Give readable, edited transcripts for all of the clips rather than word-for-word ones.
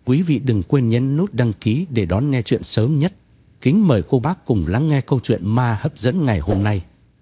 Quý vị đừng quên nhấn nút đăng ký để đón nghe chuyện sớm nhất. Kính mời cô bác cùng lắng nghe câu chuyện ma hấp dẫn ngày hôm nay.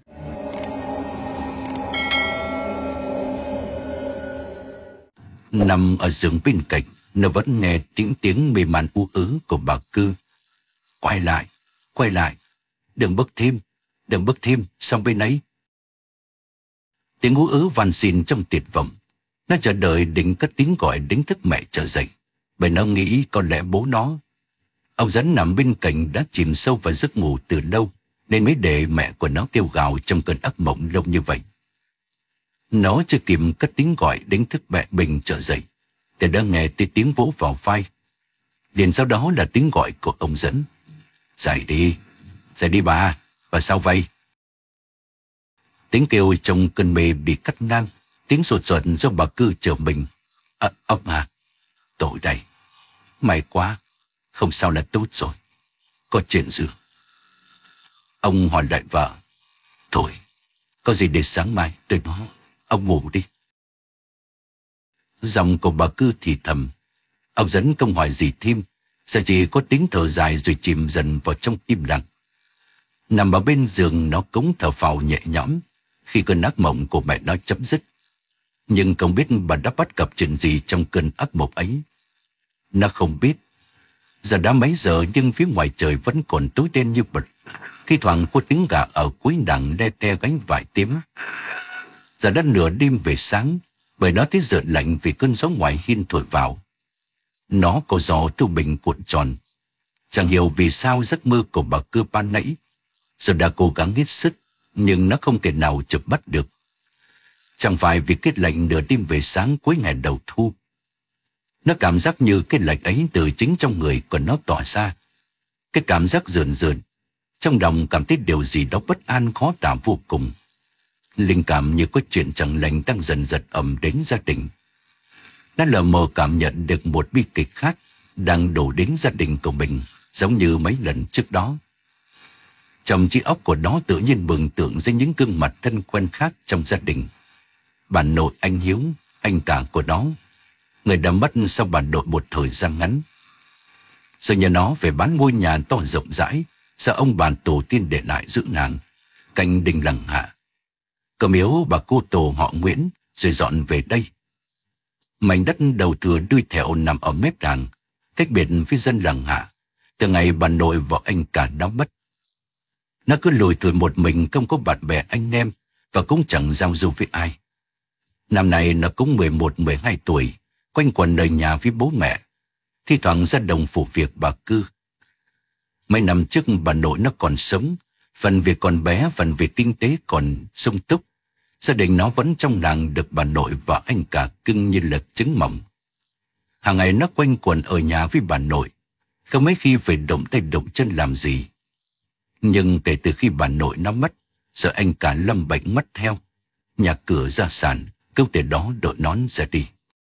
Nằm ở giường bên cạnh, nó vẫn nghe tiếng mê man u ứ của bà Cư. Quay lại, đừng bước thêm, sang bên ấy. Tiếng ú ứ van xin trong tuyệt vọng. Nó chờ đợi định cất tiếng gọi đánh thức mẹ trở dậy, bởi nó nghĩ có lẽ bố nó. Ông Dẫn nằm bên cạnh đã chìm sâu vào giấc ngủ từ lâu, nên mới để mẹ của nó kêu gào trong cơn ác mộng lâu như vậy. Nó chưa kịp cất tiếng gọi đánh thức mẹ mình trở dậy, thì đã nghe tiếng vỗ vào vai. Liền sau đó là tiếng gọi của ông Dẫn. Dậy đi bà sao vậy? Tiếng kêu trong cơn mê bị cắt ngang, tiếng sột soạt do bà Cư trở mình. Ông à, tội đây. May quá, không sao là tốt rồi. Có chuyện gì? Ông hỏi lại vợ. Thôi, có gì để sáng mai tôi nói. Ông ngủ đi. Giọng của bà Cư thì thầm. Ông Dẫn không hỏi gì thêm, sẽ chỉ có tiếng thở dài rồi chìm dần vào trong im lặng. Nằm ở bên giường, nó cũng thở phào nhẹ nhõm khi cơn ác mộng của mẹ nó chấm dứt. Nhưng không biết bà đã bắt gặp chuyện gì trong cơn ác mộng ấy. Nó không biết. Giờ đã mấy giờ nhưng phía ngoài trời vẫn còn tối đen như mực. Thi thoảng có tiếng gà ở cuối đằng le te gánh vải tím. Giờ đã nửa đêm về sáng, bởi nó thấy rợn lạnh vì cơn gió ngoài hiên thổi vào. Nó có gió thu bình cuộn tròn. Chẳng hiểu vì sao giấc mơ của bà Cư ban nãy giờ đã cố gắng hết sức, nhưng nó không thể nào chụp bắt được. Chẳng phải vì cái lạnh nửa đêm về sáng cuối ngày đầu thu. Nó cảm giác như cái lạnh ấy từ chính trong người của nó tỏa ra. Cái cảm giác rờn rợn, trong lòng cảm thấy điều gì đó bất an khó tả vô cùng. Linh cảm như có chuyện chẳng lành đang dần dần ập đến gia đình. Nó lờ mờ cảm nhận được một bi kịch khác đang đổ đến gia đình của mình, giống như mấy lần trước đó. Trong trí óc của nó tự nhiên mường tượng ra những gương mặt thân quen khác trong gia đình. Bà nội anh Hiếu, anh cả của nó, người đã mất sau bà nội một thời gian ngắn. Giờ nhà nó về bán ngôi nhà to rộng rãi do ông bà tổ tiên để lại giữ nàng, cạnh đình Lăng Hạ. Cầm miếu bà cô tổ họ Nguyễn rồi dọn về đây. Mảnh đất đầu thừa đuôi thẹo nằm ở mép đàng, cách biệt với dân Lăng Hạ, từ ngày bà nội và anh cả đã mất. Nó cứ lủi thủi một mình, không có bạn bè anh em và cũng chẳng giao du với ai. Năm nay nó cũng 11-12 tuổi, quanh quẩn đời nhà với bố mẹ, thi thoảng ra đồng phụ việc bà Cư. Mấy năm trước bà nội nó còn sống, phần việc còn bé, phần việc kinh tế còn sung túc. Gia đình nó vẫn trong làng được bà nội và anh cả cưng như là trứng mỏng. Hàng ngày nó quanh quẩn ở nhà với bà nội, không mấy khi phải động tay động chân làm gì. Nhưng kể từ khi bà nội nó mất, giờ anh cả lâm bệnh mất theo, nhà cửa gia sản cứ từ đó đội nón ra đi.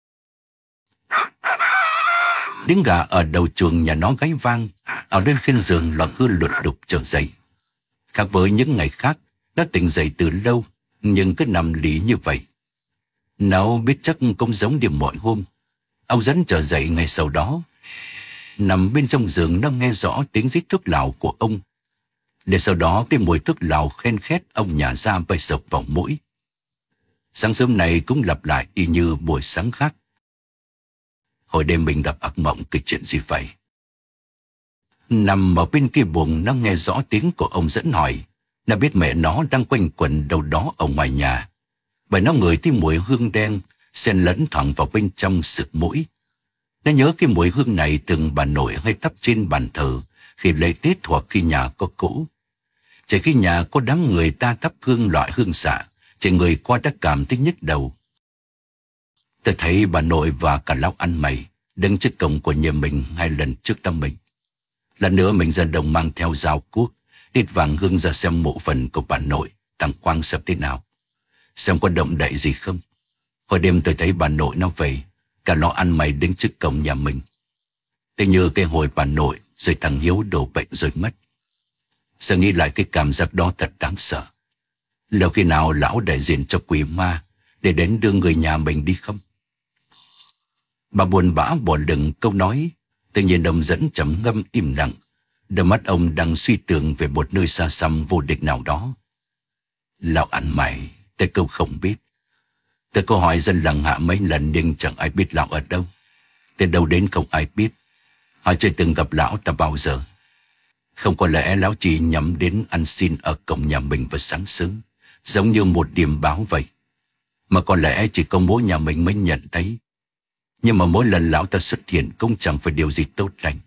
Tiếng gà ở đầu chuồng nhà nó gáy vang, ở lên khiên giường loạn hư lụt đục trở dậy. Khác với những ngày khác, nó tỉnh dậy từ lâu, nhưng cứ nằm lì như vậy. Nó biết chắc cũng giống như mọi hôm. Ông Dẫn trở dậy ngày sau đó. Nằm bên trong giường, nó nghe rõ tiếng rít thuốc lào của ông. Để sau đó cái mùi thuốc lào khen khét ông nhả ra bay sộc vào mũi. Sáng sớm này cũng lặp lại y như buổi sáng khác. Hồi đêm mình gặp ác mộng, cái chuyện gì vậy? Nằm ở bên kia buồng, nó nghe rõ tiếng của ông Dẫn hỏi. Nó biết mẹ nó đang quanh quẩn đâu đó ở ngoài nhà, bởi nó ngửi thấy mùi hương đen xen lẫn thoảng vào bên trong sực mũi. Nó nhớ cái mùi hương này từng bà nội hay thắp trên bàn thờ khi lễ Tết hoặc khi nhà có cỗ. Chỉ khi nhà có đám người ta thắp hương loại hương xạ, chỉ người qua đã cảm thấy nhức đầu. Tôi thấy bà nội và cả lão ăn mày đứng trước cổng của nhà mình 2 lần trước tâm mình. Lần nữa mình ra đồng mang theo dao cuốc, đít vàng hương ra xem mộ phần của bà nội thằng Quang sắp thế nào, xem có động đậy gì không. Hồi đêm tôi thấy bà nội nó về, cả lão ăn mày đứng trước cổng nhà mình. Tôi như cái hồi bà nội rồi thằng Hiếu đổ bệnh rồi mất. Giờ nghĩ lại cái cảm giác đó thật đáng sợ. Liệu khi nào lão đại diện cho quỷ ma để đến đưa người nhà mình đi không? Bà buồn bã bỏ lửng câu nói. Tự nhiên ông Dẫn trầm ngâm im lặng. Đôi mắt ông đang suy tưởng về một nơi xa xăm vô địch nào đó. Lão ăn mày, tôi câu không biết. Tôi có hỏi dân làng Hạ mấy lần nhưng chẳng ai biết lão ở đâu. Từ đâu đến không ai biết. Họ chưa từng gặp lão ta bao giờ. Không có lẽ lão chỉ nhắm đến ăn xin ở cổng nhà mình vào sáng sớm, giống như một điềm báo vậy. Mà có lẽ chỉ có mỗi nhà mình mới nhận thấy. Nhưng mà mỗi lần lão ta xuất hiện cũng chẳng phải điều gì tốt lành.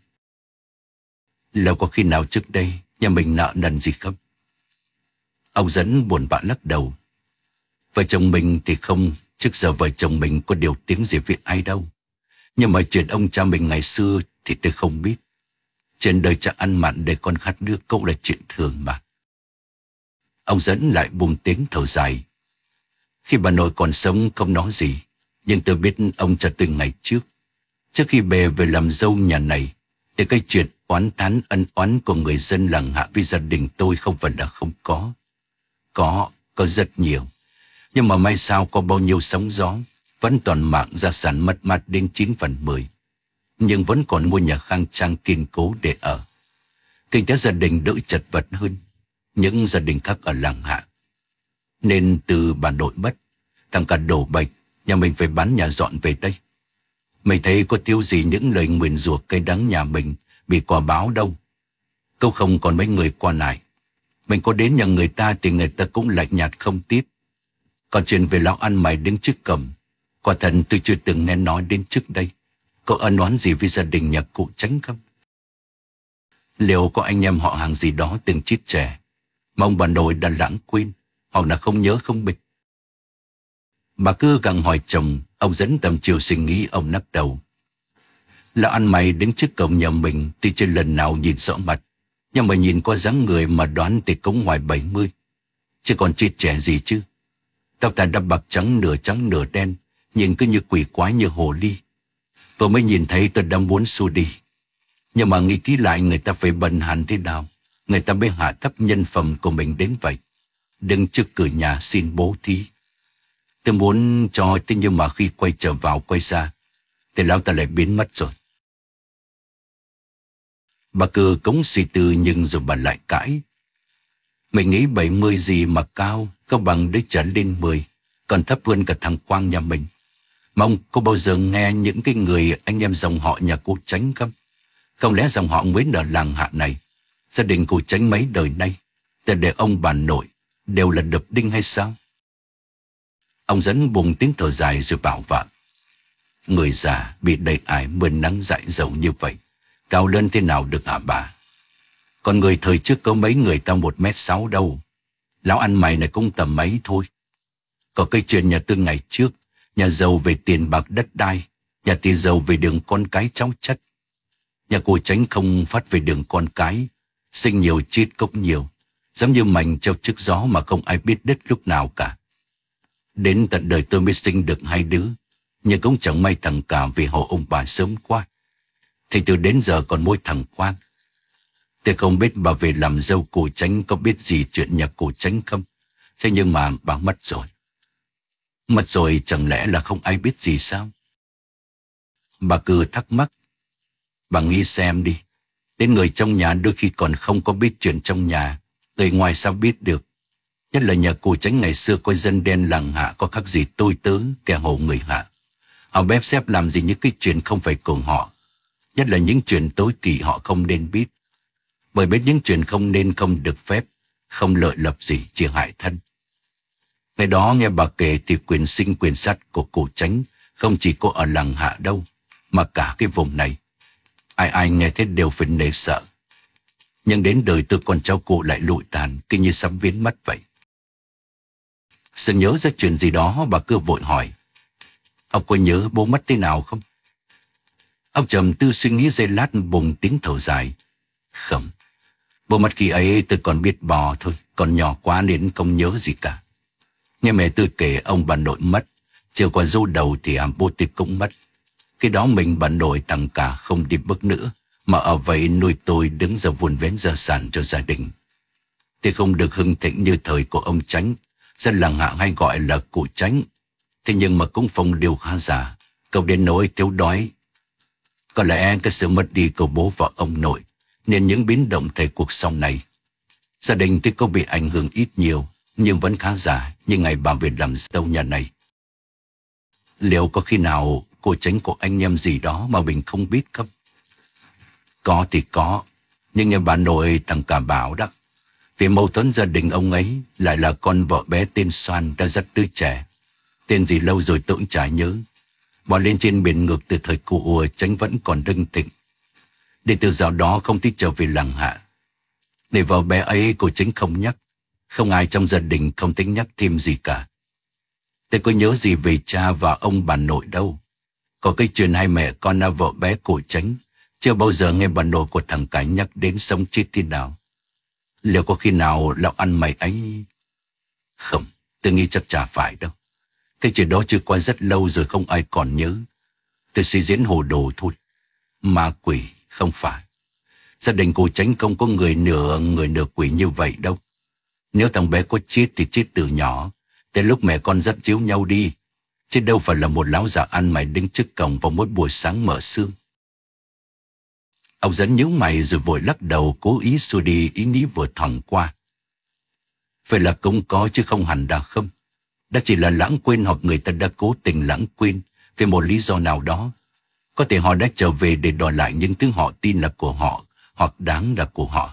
Lâu có khi nào trước đây nhà mình nợ nần gì không? Ông Dẫn buồn bã lắc đầu. Vợ chồng mình thì không, trước giờ vợ chồng mình có điều tiếng gì với ai đâu. Nhưng mà chuyện ông cha mình ngày xưa thì tôi không biết. Trên đời cha ăn mặn để con khát nước cũng là chuyện thường mà. Ông Dẫn lại buông tiếng thở dài. Khi bà nội còn sống không nói gì, nhưng tôi biết ông cha từ ngày trước. Trước khi về làm dâu nhà này, thì cái chuyện oán thán ân oán của người dân làng Hạ với gia đình tôi không phải là không có. Có rất nhiều. Nhưng mà may sao có bao nhiêu sóng gió, vẫn toàn mạng gia sản mất mát đến 9/10. Nhưng vẫn còn ngôi nhà khang trang kiên cố để ở. Kinh tế gia đình đỡ chật vật hơn những gia đình khác ở làng Hạ. Nên từ bà nội mất, thằng cả đổ bệnh, nhà mình phải bán nhà dọn về đây. Mày thấy có thiếu gì những lời nguyền rủa cay đắng nhà mình bị quả báo đâu. Câu không còn mấy người qua lại. Mình có đến nhà người ta thì người ta cũng lạnh nhạt không tiếp. Còn chuyện về lão ăn mày đứng trước cổng, quả thật tôi chưa từng nghe nói đến trước đây. Có ân oán gì với gia đình nhà cụ Chánh không? Liệu có anh em họ hàng gì đó từng chết trẻ mà ông bà nội đã lãng quên, hoặc là không nhớ không bịch? Bà cứ gặng hỏi chồng. Ông Dẫn tầm chiều suy nghĩ, ông lắc đầu. Lão ăn mày đứng trước cổng nhà mình thì chưa lần nào nhìn rõ mặt, nhưng mà nhìn qua dáng người mà đoán thì cũng ngoài 70. Chứ còn chết trẻ gì chứ. Tóc ta đã bạc trắng nửa đen, nhìn cứ như quỷ quái như hồ ly. Vừa mới nhìn thấy tôi đã muốn xua đi. Nhưng mà nghĩ kỹ lại, người ta phải bần hàn thế nào, người ta mới hạ thấp nhân phẩm của mình đến vậy. Đứng trước cửa nhà xin bố thí. Tôi muốn cho, thế nhưng mà khi quay trở vào quay ra thì lão ta lại biến mất rồi. Bà cứ cống suy tư, nhưng rồi bà lại cãi. Mình nghĩ 70 gì mà cao, có bằng đứa trở lên 10, còn thấp hơn cả thằng Quang nhà mình. Mà ông có bao giờ nghe những cái người anh em dòng họ nhà cô Chánh không? Không lẽ dòng họ Nguyễn ở làng Hạ này, gia đình cô Chánh mấy đời nay, từ để ông bà nội đều là đập đinh hay sao? Ông Dẫn buông tiếng thở dài rồi bảo vợ. Người già bị đầy ải mưa nắng dại dầu như vậy, cao lên thế nào được hả bà? Còn người thời trước có mấy người cao 1m6 đâu. Lão ăn mày này cũng tầm mấy thôi. Có cái chuyện nhà Tư ngày trước, nhà giàu về tiền bạc đất đai, nhà thì giàu về đường con cái cháu chất. Nhà cô Chánh không phát về đường con cái, sinh nhiều chết cũng nhiều, giống như mảnh treo trước gió mà không ai biết đứt lúc nào cả. Đến tận đời tôi mới sinh được 2 đứa, nhưng cũng chẳng may thằng cả vì hộ ông bà sớm quá. Thì từ đến giờ còn mỗi thằng Quang. Tôi không biết bà về làm dâu cô Chánh có biết gì chuyện nhà cô Chánh không. Thế nhưng mà bà mất rồi. Mất rồi chẳng lẽ là không ai biết gì sao? Bà cứ thắc mắc. Bà nghĩ xem đi. Đến người trong nhà đôi khi còn không có biết chuyện trong nhà, người ngoài sao biết được? Nhất là nhà cô Chánh ngày xưa coi dân đen làng Hạ có khác gì tôi tớ kẻ hồ người Hạ. Họ bép xếp làm gì những cái chuyện không phải của họ. Nhất là những chuyện tối kỵ họ không nên biết. Bởi biết những chuyện không nên không được phép, không lợi lộc gì, chỉ hại thân. Ngày đó nghe bà kể thì quyền sinh quyền sát của cô Chánh không chỉ có ở làng Hạ đâu, mà cả cái vùng này. Ai nghe thế đều phải nể sợ. Nhưng đến đời tôi con cháu cô lại lụi tàn, cứ như sắp biến mất vậy. Sự nhớ ra chuyện gì đó, bà cứ vội hỏi. Ông có nhớ bố mất thế nào không? Ông trầm tư suy nghĩ giây lát, bùng tiếng thở dài. Không, bố mất khi ấy tôi còn biết bò thôi, còn nhỏ quá nên không nhớ gì cả. Nghe mẹ tôi kể ông bà nội mất, chưa qua dâu đầu thì bố tôi cũng mất. Khi đó mình bà nội thằng cả không đi bước nữa, mà ở vậy nuôi tôi đứng ra vun vén gia sản cho gia đình. Thì không được hưng thịnh như thời của ông Chánh, dân làng Hạ hay gọi là cụ Chánh. Thế nhưng mà cũng phong điều khá giả, Cậu đến nỗi thiếu đói. Có lẽ cái sự mất đi của bố và ông nội nên những biến động thời cuộc sau này. Gia đình tuy có bị ảnh hưởng ít nhiều nhưng vẫn khá giả như ngày bà về làm dâu nhà này. Liệu có khi nào cô Tránh của anh em gì đó mà mình không biết không? Có thì có, nhưng nghe bà nội thằng Cả bảo đó, vì mâu thuẫn gia đình ông ấy lại là con vợ bé tên Soan đã dắt đứa trẻ. Tên gì lâu rồi tôi cũng chả nhớ. Bỏ lên trên biển ngược từ thời cụ Tránh vẫn còn đưng thịnh. Để từ dạo đó không thích trở về làng Hạ. Để vào bé ấy cô Tránh không nhắc. Không ai trong gia đình không tính nhắc thêm gì cả. Tôi có nhớ gì về cha và ông bà nội đâu. Có cái chuyện hai mẹ con là vợ bé cô Tránh. Chưa bao giờ nghe bà nội của thằng Cái nhắc đến sống chết thế nào. Liệu có khi nào lão ăn mày ấy? Không, tôi nghĩ chắc chả phải đâu. Thế chuyện đó chưa qua rất lâu rồi không ai còn nhớ. Tôi suy diễn hồ đồ thôi. Ma quỷ không phải. Gia đình cô Tránh không có người nửa quỷ như vậy đâu. Nếu thằng bé có chết thì chết từ nhỏ, tới lúc mẹ con dắt chiếu nhau đi. Chứ đâu phải là một lão già ăn mày đứng trước cổng vào mỗi buổi sáng mở xương. Ông Dẫn nhíu mày rồi vội lắc đầu cố ý xua đi ý nghĩ vừa thoảng qua. Phải là cũng có chứ không hẳn đã không. Đã chỉ là lãng quên hoặc người ta đã cố tình lãng quên vì một lý do nào đó. Có thể họ đã trở về để đòi lại những thứ họ tin là của họ hoặc đáng là của họ.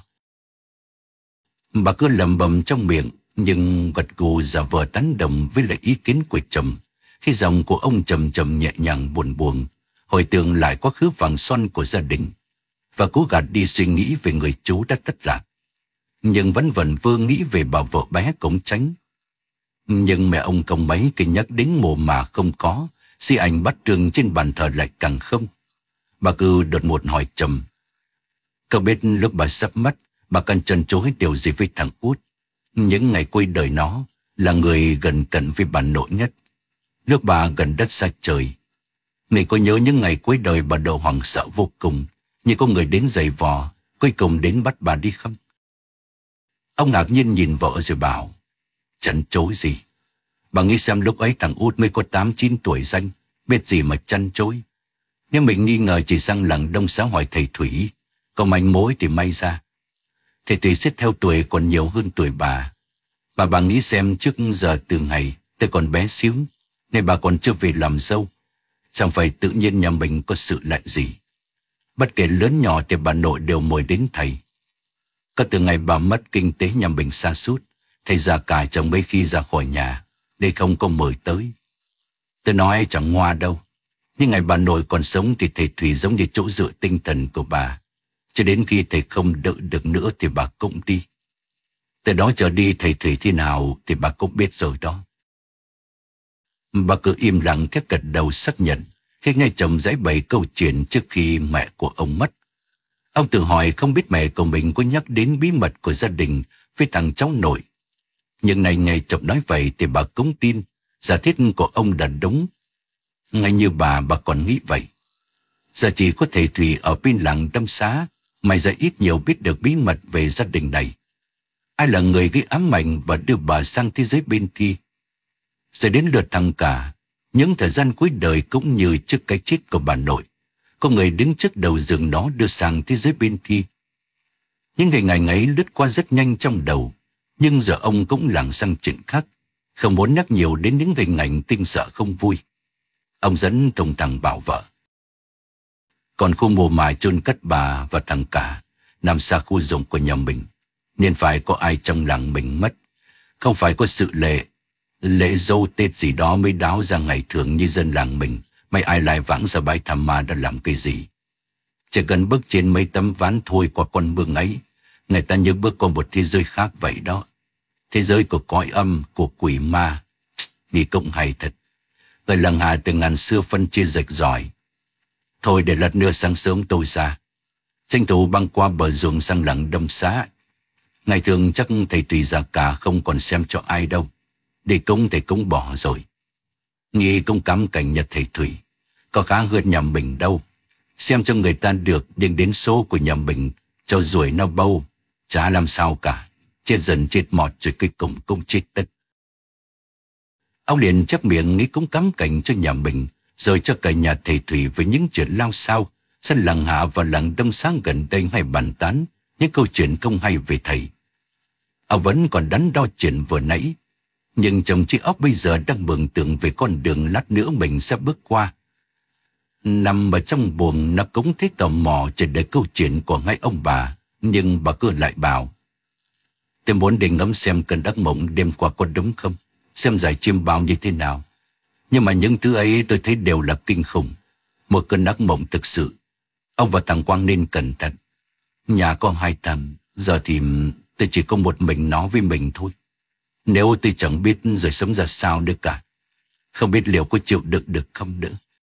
Bà cứ lẩm bẩm trong miệng nhưng gật gù giả vờ tán đồng với lại ý kiến của chồng khi giọng của ông trầm trầm nhẹ nhàng buồn buồn hồi tưởng lại quá khứ vàng son của gia đình và cố gạt đi suy nghĩ về người chú đã thất lạc, nhưng vẫn vẩn vơ nghĩ về bà vợ bé cũng Tránh. Nhưng mẹ ông không mấy khi nhắc đến mồ mà không có, di ảnh bát trường trên bàn thờ lại càng không. Bà cứ đột ngột hỏi chồng, cậu biết lúc bà sắp mất, bà cần trần trối điều gì với thằng Út? Những ngày cuối đời nó là người gần cận với bà nội nhất. Lúc bà gần đất xa trời. Người có nhớ những ngày cuối đời bà độ hoảng sợ vô cùng, như có người đến giày vò, cuối cùng đến bắt bà đi không? Ông ngạc nhiên nhìn vợ rồi bảo, chăn chối gì? Bà nghĩ xem lúc ấy thằng Út mới có 8-9 tuổi danh, biết gì mà chăn chối. Nếu mình nghi ngờ chỉ sang làng Đông Xá hỏi thầy Thủy, có manh mối thì may ra. Thầy Thủy xét theo tuổi còn nhiều hơn tuổi bà. Bà nghĩ xem trước giờ từ ngày tôi còn bé xíu, nên bà còn chưa về làm dâu. Chẳng phải tự nhiên nhà mình có sự lạ gì. Bất kể lớn nhỏ thì bà nội đều mời đến thầy. Có từ ngày bà mất kinh tế nhà mình sa sút, thầy già cả chồng mấy khi ra khỏi nhà, để không có mời tới. Tôi nói chẳng ngoa đâu. Nhưng ngày bà nội còn sống thì thầy Thủy giống như chỗ dựa tinh thần của bà. Cho đến khi thầy không đỡ được nữa thì bà cũng đi. Từ đó trở đi thầy Thủy thế nào thì bà cũng biết rồi đó. Bà cứ im lặng các gật đầu xác nhận khi nghe chồng giải bày câu chuyện trước khi mẹ của ông mất. Ông tự hỏi không biết mẹ của mình có nhắc đến bí mật của gia đình với thằng cháu nội. Nhưng này ngày chồng nói vậy thì bà cũng tin giả thiết của ông là đúng. Ngay như bà còn nghĩ vậy. Giờ chỉ có thầy Thủy ở bên làng Đông Xá mày ra ít nhiều biết được bí mật về gia đình này. Ai là người gây ám ảnh và đưa bà sang thế giới bên kia? Rồi đến lượt thằng Cả, những thời gian cuối đời cũng như trước cái chết của bà nội, có người đứng trước đầu giường nó đưa sang thế giới bên kia. Những hình ảnh ấy lướt qua rất nhanh trong đầu, nhưng giờ ông cũng lảng sang chuyện khác, không muốn nhắc nhiều đến những hình ảnh kinh sợ không vui. Ông Dẫn thùng thẳng bảo vợ. Còn khu mồ mả chôn cất bà và thằng Cả nằm xa khu ruộng của nhà mình, nên phải có ai trong làng mình mất. Không phải có sự lễ dâu Tết gì đó mới đáo ra ngày thường như dân làng mình. Mấy ai lại vãng ra bãi Tham Ma đã làm cái gì? Chỉ cần bước trên mấy tấm ván thôi qua con mương ấy, người ta như bước qua một thế giới khác vậy đó. Thế giới của cõi âm, của quỷ ma. Nghĩ cũng hay thật. Người làng Hà từ ngàn xưa phân chia rạch ròi. Thôi để lát nữa sáng sớm tôi ra, tranh thủ băng qua bờ ruộng sang làng Đông Xá. Ngày thường chắc thầy Tùy già cả không còn xem cho ai đâu. Để cúng thầy cũng bỏ rồi. Nghĩ cũng cắm cảnh nhật thầy Thủy, có khá hơn nhà mình đâu. Xem cho người ta được, nhưng đến số của nhà mình cho ruồi nó bâu, chả làm sao cả. Chết dần chết mọt rồi cuối cùng cũng chết tất. Ông liền chép miệng nghĩ cũng cắm cảnh cho nhà mình, rồi cho cả nhà thầy Thủy với những chuyện lao sao sẽ làng Hạ và làng Đông Sáng gần đây hay bàn tán những câu chuyện không hay về thầy. Ông vẫn còn đắn đo chuyện vừa nãy, nhưng trong chiếc óc bây giờ đang mường tượng về con đường lát nữa mình sẽ bước qua. Nằm ở trong buồng, nó cũng thấy tò mò chờ đợi câu chuyện của ngay ông bà, nhưng bà cứ lại bảo: tôi muốn để ngắm xem cơn ác mộng đêm qua có đúng không, xem giải chiêm bao như thế nào. Nhưng mà những thứ ấy tôi thấy đều là kinh khủng, một cơn ác mộng thực sự. Ông và thằng Quang nên cẩn thận. Nhà có 2 thằng, giờ thì tôi chỉ có một mình nó với mình thôi. Nếu tôi chẳng biết rồi sống ra sao nữa cả, không biết liệu có chịu đựng được không nữa.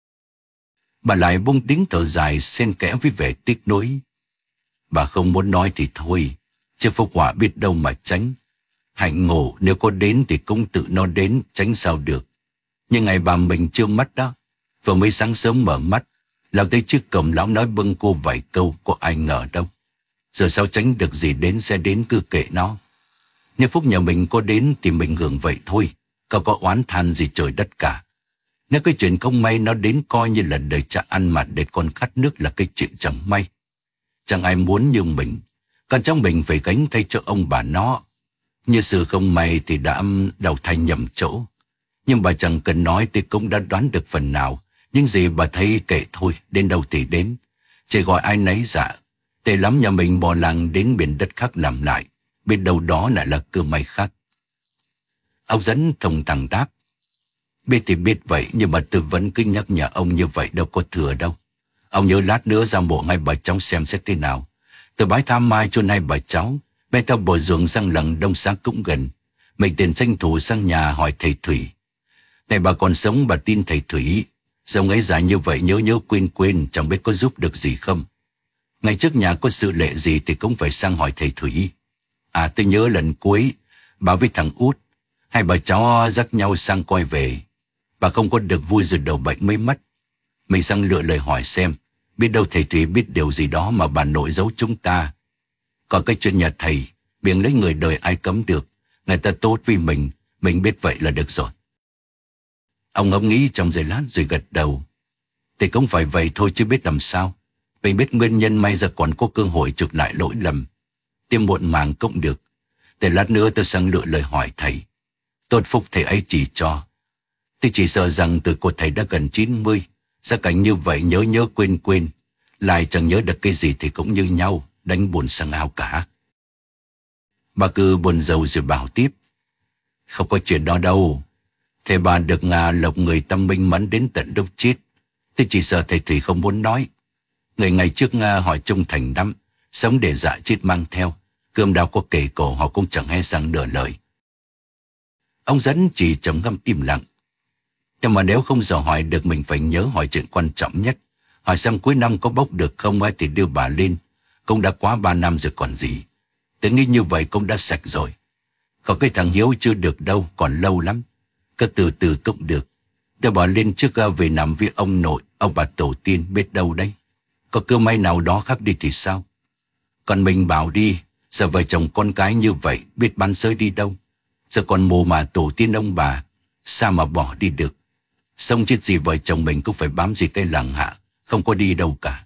Bà lại buông tiếng thở dài xen kẽ với vẻ tiếc nuối. Bà không muốn nói thì thôi, chứ Phúc Họa biết đâu mà tránh. Hạnh ngộ nếu có đến thì cũng tự nó đến, tránh sao được. Nhưng ngày bà mình chưa mất đó, vừa mới sáng sớm mở mắt, lão tới trước cổng, lão nói bâng cô vài câu, có ai ngờ đâu. Giờ sao tránh được gì đến sẽ đến, cứ kệ nó. Nếu Phúc nhà mình có đến thì mình hưởng vậy thôi, không có oán than gì trời đất cả. Nếu cái chuyện không may nó đến coi như là đời cha ăn mà để con khát nước là cái chuyện chẳng may. Chẳng ai muốn như mình, con cháu mình phải gánh thay cho ông bà nó. Như sự không may thì đã đầu thai nhầm chỗ. Nhưng bà chẳng cần nói thì cũng đã đoán được phần nào. Nhưng gì bà thấy kệ thôi, đến đâu thì đến. Chỉ gọi ai nấy dạ. Tệ lắm nhà mình bỏ làng đến miền đất khác làm lại. Biết đâu đó lại là cơ may khác. Ông Dẫn thùng thẳng đáp: biết thì biết vậy, nhưng mà tôi vẫn cứ nhắc nhở ông như vậy đâu có thừa đâu. Ông nhớ lát nữa ra mộ ngay bà cháu xem xét thế nào. Từ bái tham mai chôn hai bà cháu, bên theo bồi ruộng sang làng Đông Sáng cũng gần. Mình tiền tranh thủ sang nhà hỏi thầy Thủy. Này bà còn sống, bà tin thầy Thủy. Dòng ấy dài như vậy nhớ quên, chẳng biết có giúp được gì không. Ngày trước nhà có sự lệ gì thì cũng phải sang hỏi thầy Thủy. À, tôi nhớ lần cuối, bà với thằng Út, hai bà cháu dắt nhau sang coi về. Bà không có được vui rồi đầu bệnh mới mất. Mình sang lựa lời hỏi xem, biết đâu thầy Thủy biết điều gì đó mà bà nội giấu chúng ta. Còn cái chuyện nhà thầy, biếng lấy người đời ai cấm được. Người ta tốt với mình biết vậy là được rồi. Ông ngẫm nghĩ trong giây lát rồi gật đầu. Thì cũng phải vậy thôi chứ biết làm sao. Mình biết nguyên nhân, may ra còn có cơ hội chuộc lại lỗi lầm. Tiêm muộn màng cũng được. Để lát nữa tôi sang lựa lời hỏi thầy. Tốt phúc thầy ấy chỉ cho. Tôi chỉ sợ rằng từ cô thầy đã gần 90, gia cảnh như vậy nhớ quên. Lại chẳng nhớ được cái gì thì cũng như nhau, đánh buồn sang ao cả. Bà cứ buồn rầu rồi bảo tiếp: không có chuyện đó đâu. Thầy bà được ngà lộc người tâm minh mẫn đến tận đâu chết. Tôi chỉ sợ thầy Thủy không muốn nói. Người ngày trước hỏi trung thành lắm, sống để dạ chết mang theo. Cơm đau có kể cổ họ cũng chẳng hay rằng nửa lời. Ông Dẫn chỉ trầm ngâm im lặng. Nhưng mà nếu không dò hỏi được, mình phải nhớ hỏi chuyện quan trọng nhất. Hỏi xem cuối năm có bốc được không ấy thì đưa bà lên. Cũng đã quá 3 năm rồi còn gì. Tôi nghĩ như vậy cũng đã sạch rồi. Còn cái thằng Hiếu chưa được đâu, còn lâu lắm. Cứ từ từ cũng được. Tôi bỏ lên trước về nằm với ông nội, ông bà tổ tiên, biết đâu đấy. Có cơ may nào đó khác đi thì sao? Còn mình bảo đi, giờ vợ chồng con cái như vậy, biết bắn sới đi đâu. Giờ còn mồ mà tổ tiên ông bà, sao mà bỏ đi được. Sống chết gì vợ chồng mình cũng phải bám gì cái làng Hạ, không có đi đâu cả.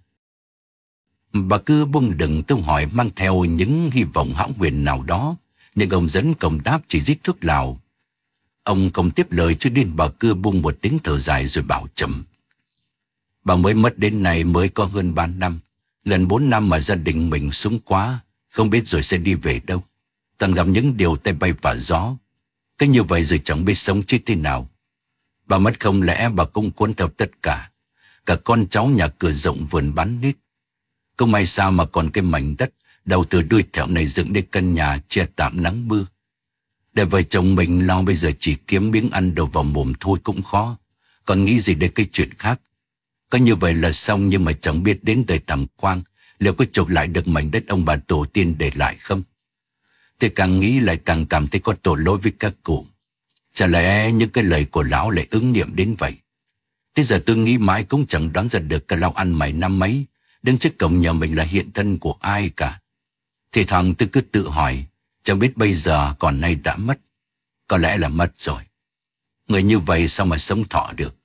Bà cứ buông đừng câu hỏi mang theo những hy vọng hão huyền nào đó, nhưng ông Dẫn cầm đáp chỉ rít thuốc lào. Ông không tiếp lời cho nên bà cứ buông một tiếng thở dài rồi bảo chậm: bà mới mất đến nay mới có hơn 3 năm. Lần 4 năm mà gia đình mình súng quá, không biết rồi sẽ đi về đâu. Toàn gặp những điều tay bay và gió. Cái như vậy rồi chẳng biết sống chết thế nào. Bà mất không lẽ bà cũng cuốn theo tất cả. Cả con cháu, nhà cửa rộng vườn bán nít. Không may sao mà còn cái mảnh đất đầu từ đuôi thẹo này dựng đến căn nhà che tạm nắng mưa. Để vợ chồng mình lo bây giờ chỉ kiếm miếng ăn đầu vào mồm thôi cũng khó. Còn nghĩ gì đến cái chuyện khác. Có như vậy là xong, nhưng mà chẳng biết đến đời thằng Quang liệu có chụp lại được mảnh đất ông bà tổ tiên để lại không. Thì càng nghĩ lại càng cảm thấy có tội lỗi với các cụ. Chả lẽ những cái lời của lão lại ứng nghiệm đến vậy. Thế giờ tôi nghĩ mãi cũng chẳng đoán ra được cái lão ăn mày năm mấy đứng trước cổng nhà mình là hiện thân của ai cả. Thì thoảng tôi cứ tự hỏi, chẳng biết bây giờ còn nay đã mất. Có lẽ là mất rồi. Người như vậy sao mà sống thọ được.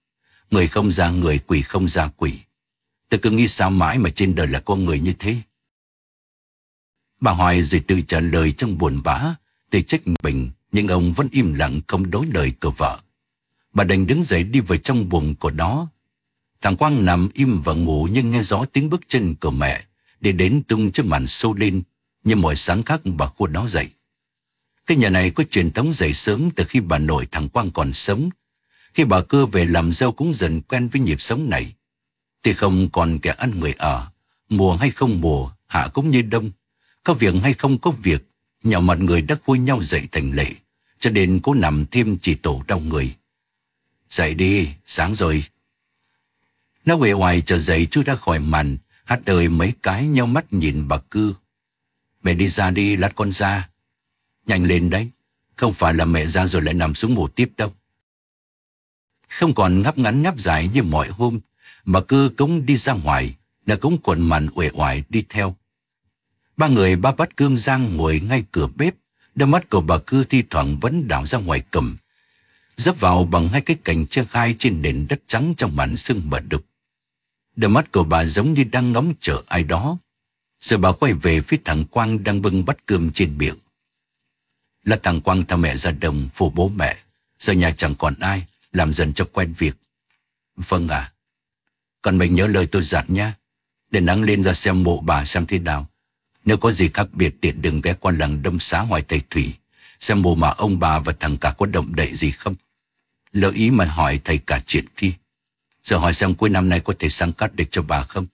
Người không ra người, quỷ không ra quỷ. Tôi cứ nghĩ sao mãi mà trên đời là có người như thế. Bà Hoài rồi tự trả lời trong buồn bã, tự trách mình, nhưng ông vẫn im lặng không đối lời của vợ. Bà đành đứng dậy đi vào trong buồng của nó. Thằng Quang nằm im và ngủ, nhưng nghe rõ tiếng bước chân của mẹ đi đến tung chiếc màn xô lên. Như mọi sáng khác bà khua nó dậy. Cái nhà này có truyền thống dậy sớm từ khi bà nội thằng Quang còn sống. Khi bà Cơ về làm dâu cũng dần quen với nhịp sống này. Thì không còn kẻ ăn người ở, mùa hay không mùa, hạ cũng như đông, có việc hay không có việc, nhỏ mặt người đã khui nhau dậy thành lệ, cho nên cố nằm thêm chỉ tổ đau người. Dậy đi, sáng rồi. Nó uể oải trở dậy chui ra khỏi màn, hắt đời mấy cái nhau mắt nhìn bà Cư. Mẹ đi ra đi, lát con ra. Nhanh lên đấy, không phải là mẹ ra rồi lại nằm xuống ngủ tiếp đâu. Không còn ngáp ngắn ngáp dài như mọi hôm, bà Cư cũng đi ra ngoài, đã cũng quần màn uể oải đi theo. Ba người ba bát cơm rang ngồi ngay cửa bếp, đôi mắt của bà Cư thi thoảng vẫn đảo ra ngoài cầm, dấp vào bằng hai cái cành tre khai trên nền đất trắng trong màn sương mờ đục. Đôi mắt của bà giống như đang ngóng chờ ai đó. Rồi bà quay về phía thằng Quang đang bưng bát cơm trên miệng. Là thằng Quang theo mẹ ra đồng phụ bố mẹ, giờ nhà chẳng còn ai, làm dần cho quen việc. Vâng à. Còn mình nhớ lời tôi dặn nha, để nắng lên ra xem mộ bà xem thế nào. Nếu có gì khác biệt tiện đừng ghé qua làng Đông Xá ngoài Tây Thủy, xem mộ mà ông bà và thằng cả có động đậy gì không. Lỡ ý mà hỏi thầy cả chuyện kia. Giờ hỏi xem cuối năm nay có thể sang cát được cho bà không.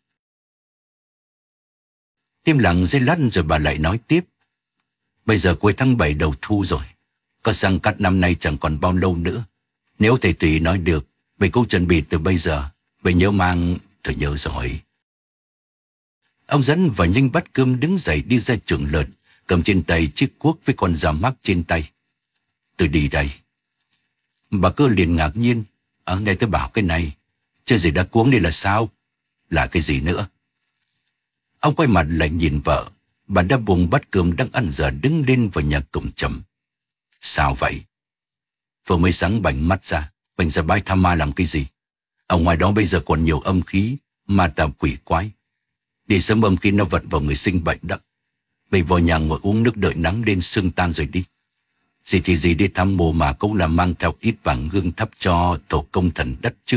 Im lặng giây lát rồi bà lại nói tiếp. Bây giờ cuối tháng 7 đầu thu rồi, có sang cát năm nay chẳng còn bao lâu nữa. Nếu thầy Tùy nói được, mình cũng chuẩn bị từ bây giờ. Mình nhớ mang, tôi nhớ rồi. Ông Dẫn và nhanh bắt cơm đứng dậy đi ra chuồng lợn, cầm trên tay chiếc cuốc với con dao mắc trên tay. Tôi đi đây. Bà Cơ liền ngạc nhiên. Nghe tôi bảo cái này, chứ gì đã cuống đi là sao? Là cái gì nữa? Ông quay mặt lại nhìn vợ. Bà đã buông bát cơm đang ăn giờ đứng lên vào nhà cổng chầm. Sao vậy? Vừa mới sáng bảnh mắt ra, bảnh ra bãi tham ma làm cái gì? Ở ngoài đó bây giờ còn nhiều âm khí, ma tà quỷ quái. Đi sớm âm khí nó vận vào người sinh bệnh đó. Bây vào nhà ngồi uống nước đợi nắng lên sương tan rồi đi. Gì thì gì đi thăm mồ mà cũng là mang theo ít vàng hương thắp cho tổ công thần đất chứ.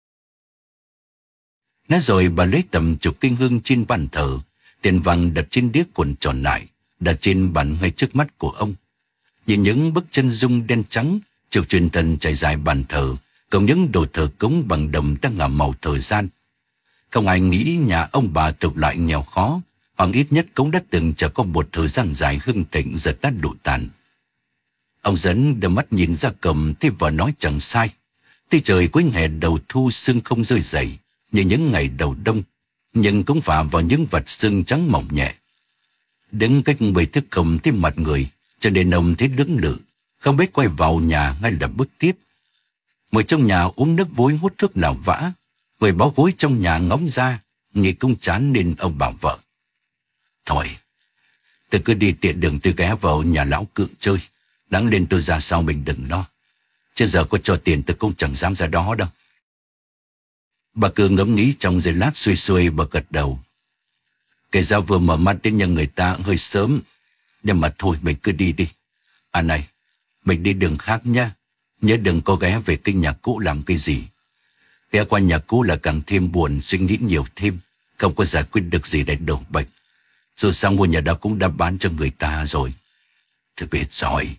Nói rồi bà lấy tầm chục kinh hương trên bàn thờ, tiền vàng đặt trên đĩa cuộn tròn lại, đặt trên bàn ngay trước mắt của ông. Nhìn những bức chân dung đen trắng, trục truyền thần trải dài bàn thờ, cùng những đồ thờ cúng bằng đồng đang ngả màu thời gian. Không ai nghĩ nhà ông bà tục lại nghèo khó, hoặc ít nhất cũng đã từng trải qua một thời gian dài hưng thịnh giật đã lụi tàn. Ông Dẫn đưa mắt nhìn ra cầm, thấy vợ nói chẳng sai. Tuy trời cuối hè đầu thu sương không rơi dày như những ngày đầu đông, nhưng cũng phạm vào những vệt sương trắng mỏng nhẹ. Đứng cách 10 thước không thấy mặt người, cho nên ông thấy lưỡng lự, không biết quay vào nhà ngay lập bước tiếp. Ngồi trong nhà uống nước vối hút thuốc lào vã, người báo gối trong nhà ngóng ra, nghĩ cũng chán nên ông bảo vợ. Thôi, tôi cứ đi tiện đường tôi ghé vào nhà lão Cự chơi, đáng lên tôi ra sau mình đừng lo. Chứ giờ có cho tiền tôi cũng chẳng dám ra đó đâu. Bà Cự ngẫm nghĩ trong giây lát xuôi xuôi bà gật đầu. Kể ra vừa mở mắt đến nhà người ta hơi sớm, nhưng mà thôi mình cứ đi đi. À này, mình đi đường khác nhá. Nhớ đừng có ghé về cái nhà cũ làm cái gì. Ghé qua nhà cũ là càng thêm buồn, suy nghĩ nhiều thêm, không có giải quyết được gì để đổ bệnh. Dù sao ngôi nhà đó cũng đã bán cho người ta rồi. Tôi biết rồi.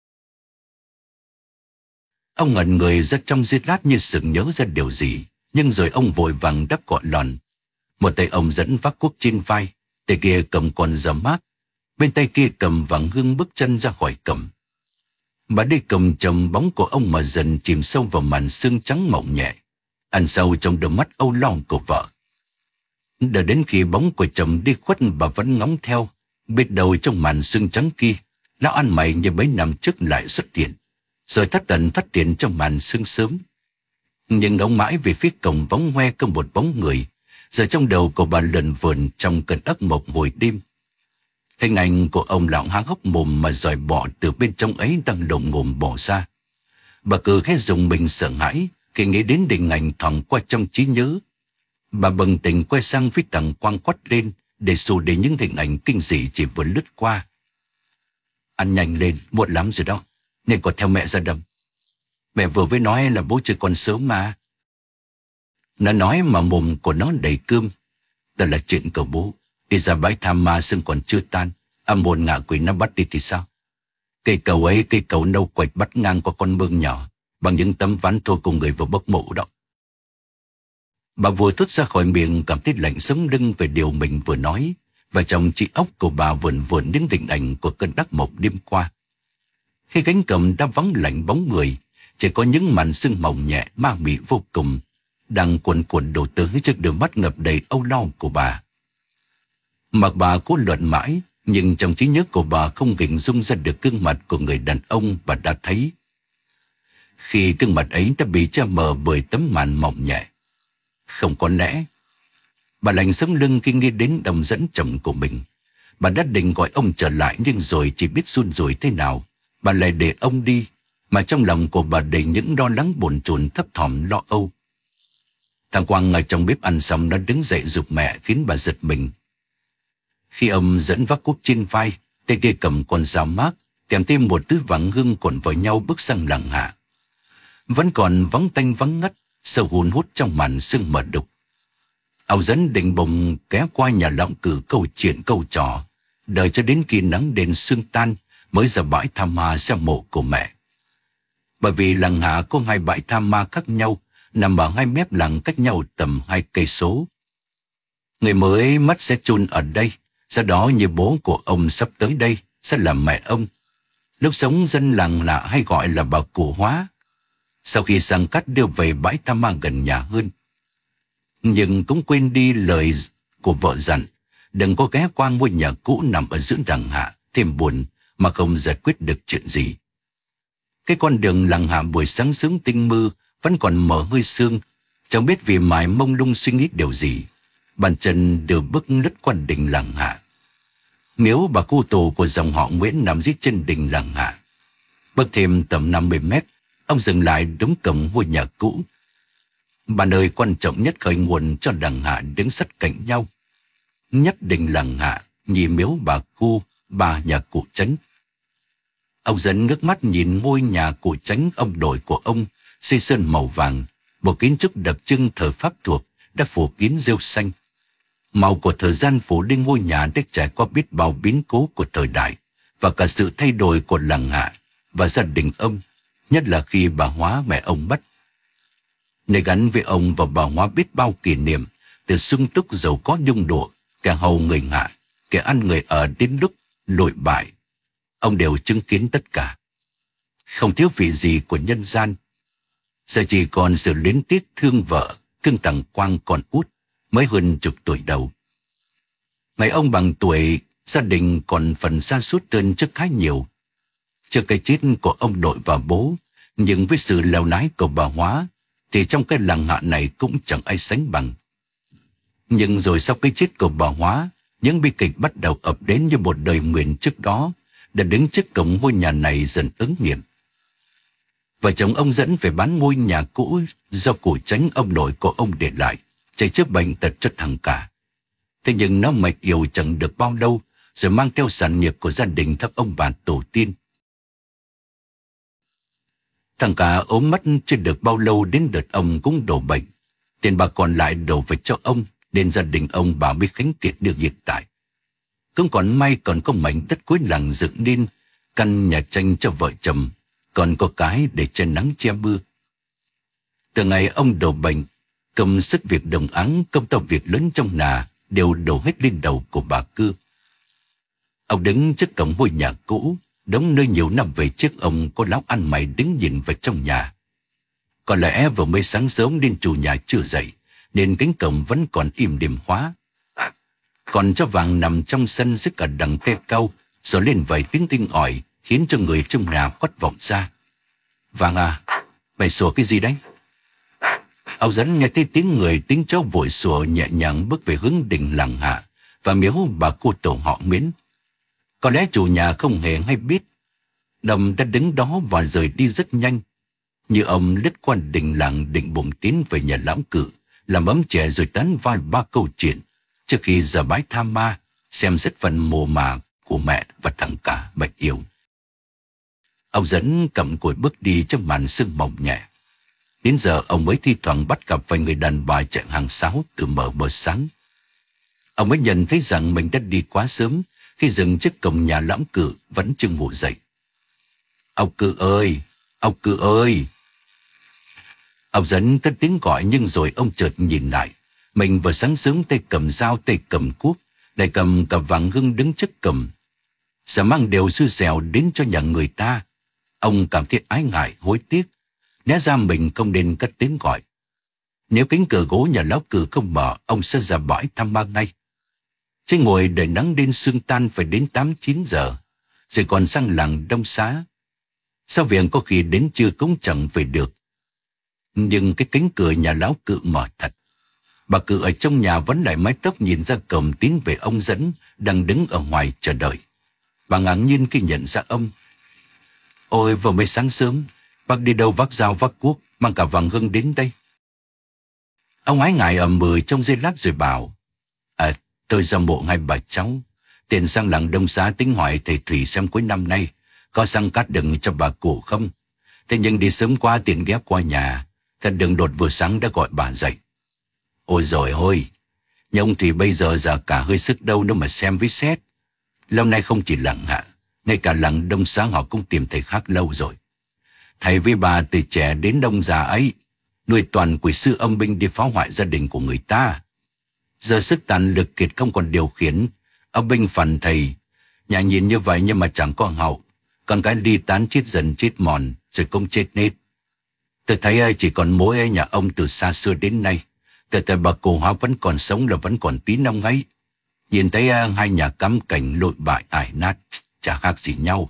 Ông ngẩn người ra trong giây lát như sực nhớ ra điều gì, nhưng rồi ông vội vàng đáp gọn lòn. Một tay ông dẫn vác cuốc trên vai, tay kia cầm con dao mác, bên tay kia cầm vàng hương bước chân ra khỏi cầm. Bà đi cầm chầm bóng của ông mà dần chìm sâu vào màn sương trắng mỏng nhẹ, ăn sâu trong đôi mắt âu lo của vợ. Đợi đến khi bóng của chồng đi khuất, bà vẫn ngóng theo, biết đâu trong màn sương trắng kia, lão ăn mày như mấy năm trước lại xuất hiện, rồi thất tận thất tiền trong màn sương sớm. Nhưng ngóng mãi về phía cổng vắng hoe có một bóng người, giờ trong đầu của bà lượn vườn trong cơn ác mộng hồi đêm. Hình ảnh của ông lão há hốc mồm mà dòi bọ từ bên trong ấy đang lồng ngồm bỏ ra. Bà cứ khẽ dùng mình sợ hãi, Khi nghĩ đến hình ảnh thoảng qua trong trí nhớ, bà bừng tỉnh quay sang với thằng Quang quát lên để xù để những hình ảnh kinh dị chỉ vừa lướt qua. Ăn nhanh lên, muộn lắm rồi đó, nên còn theo mẹ ra đầm. Mẹ vừa mới nói là bố chưa còn sớm mà. Nó nói mà mồm của nó đầy cơm. Đó là chuyện của bố. Đi ra bãi tham ma sương còn chưa tan, âm hồn ngạ quỷ nó bắt đi thì sao? Cây cầu ấy, cây cầu nâu quạch bắt ngang qua con mương nhỏ, bằng những tấm ván thôi cùng người vừa bốc mộ đó. Bà vừa thốt ra khỏi miệng cảm thấy lạnh sống lưng về điều mình vừa nói, và trong trí óc của bà vườn vườn những hình ảnh của cơn đắc mộc đêm qua. Khi cánh cổng đã vắng lạnh bóng người, chỉ có những màn sương mỏng nhẹ ma mị vô cùng đang cuồn cuộn đổ tới trước đôi mắt ngập đầy âu lo của bà. Mặc bà cố luận mãi, nhưng trong trí nhớ của bà không hình dung ra được gương mặt của người đàn ông bà đã thấy. Khi gương mặt ấy đã bị che mờ bởi tấm màn mỏng nhẹ. Không có lẽ. Bà lạnh sống lưng khi nghĩ đến đồng dẫn chồng của mình. Bà đã định gọi ông trở lại nhưng rồi chỉ biết run rủi thế nào. Bà lại để ông đi, mà trong lòng của bà đầy những lo lắng bồn chồn thấp thỏm lo âu. Thằng Quang ở trong bếp ăn xong đã đứng dậy giục mẹ khiến bà giật mình. Khi ông dẫn vác cuốc trên vai, tay kia cầm con dao mác, kèm thêm một thứ vàng hương cuộn vào nhau bước sang làng Hạ. Vẫn còn vắng tanh vắng ngắt, sâu hun hút trong màn sương mờ đục. Ông dẫn định bụng ghé qua nhà lão cử câu chuyện câu trò, đợi cho đến khi nắng đêm sương tan mới ra bãi tham ma xem mộ của mẹ. Bởi vì làng Hạ có 2 bãi tham ma khác nhau, nằm ở 2 mép làng cách nhau tầm 2 cây số. Người mới mất sẽ chôn ở đây, sau đó như bố của ông sắp tới đây sẽ làm mẹ ông. Lúc sống dân làng lạ hay gọi là bà cụ Hóa. Sau khi sang cát đưa về bãi tham ma gần nhà hơn. Nhưng cũng quên đi lời của vợ dặn, đừng có ghé qua ngôi nhà cũ nằm ở giữa làng Hạ, thêm buồn mà không giải quyết được chuyện gì. Cái con đường làng Hạ buổi sáng sớm tinh mơ vẫn còn mở hơi sương, chẳng biết vì mải mông lung suy nghĩ điều gì. Bàn chân đều bước lướt qua đỉnh làng Hạ. Miếu bà cô tổ của dòng họ Nguyễn nằm dưới chân đỉnh làng Hạ. Bước thêm tầm 50 mét, ông dừng lại đúng cổng ngôi nhà cũ. Bà nơi quan trọng nhất khởi nguồn cho làng Hạ đứng sát cạnh nhau. Nhất đỉnh làng Hạ, nhì miếu bà cô, ba nhà cụ Chánh. Ông dẫn nước mắt nhìn ngôi nhà cụ Chánh ông đội của ông, xây sơn màu vàng, bộ kiến trúc đặc trưng thờ Pháp thuộc đã phủ kín rêu xanh. Màu của thời gian phủ lên ngôi nhà đã trải qua biết bao biến cố của thời đại và cả sự thay đổi của làng Hạ và gia đình ông, nhất là khi bà Hóa mẹ ông mất. Nơi gắn với ông và bà Hóa biết bao kỷ niệm, từ sung túc giàu có nhung lụa, kẻ hầu người Hạ, kẻ ăn người ở đến lúc lụi bại. Ông đều chứng kiến tất cả. Không thiếu vị gì của nhân gian. Giờ chỉ còn sự luyến tiếc thương vợ, thương thằng Quang còn út, mới hơn 10 tuổi đầu. Ngày ông bằng tuổi, gia đình còn phần sa sút hơn trước khá nhiều. Trước cái chết của ông nội và bố, nhưng với sự lèo lái của bà Hóa, thì trong cái làng Hạ này cũng chẳng ai sánh bằng. Nhưng rồi sau cái chết của bà Hóa, những bi kịch bắt đầu ập đến như một đời nguyền trước đó, đã đứng trước cổng ngôi nhà này dần ứng nghiệm. Vợ chồng ông dẫn về bán ngôi nhà cũ do cụ Chánh ông nội của ông để lại, chạy trước bệnh tật cho thằng cả. Thế nhưng nó mệt yếu chẳng được bao lâu, rồi mang theo sản nghiệp của gia đình theo ông bà tổ tiên. Thằng cả ốm mất chưa được bao lâu đến đợt ông cũng đổ bệnh. Tiền bạc còn lại đổ về cho ông, nên gia đình ông bà mới khánh kiệt được hiện tại. Cũng còn may còn có mảnh đất cuối làng dựng nên căn nhà tranh cho vợ chồng, còn có cái để che nắng che mưa. Từ ngày ông đổ bệnh, công sức việc đồng áng, công tàu việc lớn trong nhà đều đổ hết lên đầu của bà Cư. Ông đứng trước cổng ngôi nhà cũ, đống nơi nhiều năm về trước ông có lão ăn mày đứng nhìn vào trong nhà. Có lẽ vừa mới sáng sớm nên chủ nhà chưa dậy, nên cánh cổng vẫn còn im đềm khóa. Còn chó vàng nằm trong sân dưới cả đằng cây cao, rồi lên vài tiếng tinh ỏi, khiến cho người trong nhà quát vọng ra. Vàng à, mày sủa cái gì đấy? Ông dẫn nghe thấy tiếng người tiếng chó vội sủa nhẹ nhàng bước về hướng đình làng Hạ và miếu bà cô tổ họ Nguyễn. Có lẽ chủ nhà không hề hay biết. Đồng đã đứng đó và rời đi rất nhanh. như ông lướt qua đình làng định bụng tiến về nhà lão cự, làm ấm chè rồi tán vai 3 câu chuyện trước khi giờ bái tham ma, xem xét phần mồ mả của mẹ và thằng cả Bạch Yêu. Ông dẫn cầm cùi bước đi trong màn sương mỏng nhẹ. Đến giờ ông mới thi thoảng bắt gặp vài người đàn bà chạy hàng sáo từ mờ bờ sáng. Ông mới nhận thấy rằng mình đã đi quá sớm khi dừng trước cổng nhà lão cự vẫn chưa ngủ dậy. Ông Cự ơi! Ông Cự ơi! Ông dẫn cất tiếng gọi, nhưng rồi ông chợt nhìn lại. Mình vừa sáng sớm tay cầm dao, tay cầm cuốc, lại cầm cả vàng hương đứng trước cổng. Sợ mang điều xui xẻo đến cho nhà người ta. Ông cảm thấy ái ngại, hối tiếc. Lẽ ra mình không nên cất tiếng gọi. Nếu cánh cửa gỗ nhà lão cự không mở, ông sẽ ra bãi thăm ma ngay. Chứ ngồi đợi nắng đến sương tan phải đến 8-9 giờ, rồi còn sang làng Đông Xá. Sao viện có khi đến trưa cũng chẳng về được. Nhưng cái cánh cửa nhà lão cự mở thật. Bà cự ở trong nhà vẫn lại mái tóc nhìn ra cổng tiến về ông dẫn đang đứng ở ngoài chờ đợi. Bà ngạc nhiên khi nhận ra ông. Ôi, vừa mới sáng sớm, bác đi đâu vác dao vác cuốc, mang cả vàng hương đến đây? Ông ái ngại ầm mừ trong giây lát rồi bảo. Tôi ra mộ ngay bà cháu. Tiền sang làng Đông Xá tính hỏi thầy Thủy xem cuối năm nay có xăng cát đừng cho bà cụ không. Thế nhưng đi sớm quá tiện ghé qua nhà, thật đường đột vừa sáng đã gọi bà dậy. Ôi rồi ôi, nhà ông Thủy bây giờ già cả hơi sức đâu mà xem với xét. Lâu nay không chỉ làng Hạ, ngay cả làng Đông Xá họ cũng tìm thầy khác lâu rồi. Thầy với bà từ trẻ đến đông già ấy, nuôi toàn quỷ sư âm binh đi phá hoại gia đình của người ta. Giờ sức tàn lực kiệt không còn điều khiển, âm binh phản thầy. Nhà nhìn như vậy nhưng mà chẳng có hậu, còn cái ly tán chết dần chết mòn, rồi cũng chết nết. Tôi thấy chỉ còn mỗi nhà ông từ xa xưa đến nay. Từ bà cụ Hóa vẫn còn sống là vẫn còn tí năm ấy. Nhìn thấy hai nhà cắm cảnh lội bại ải nát, chả khác gì nhau.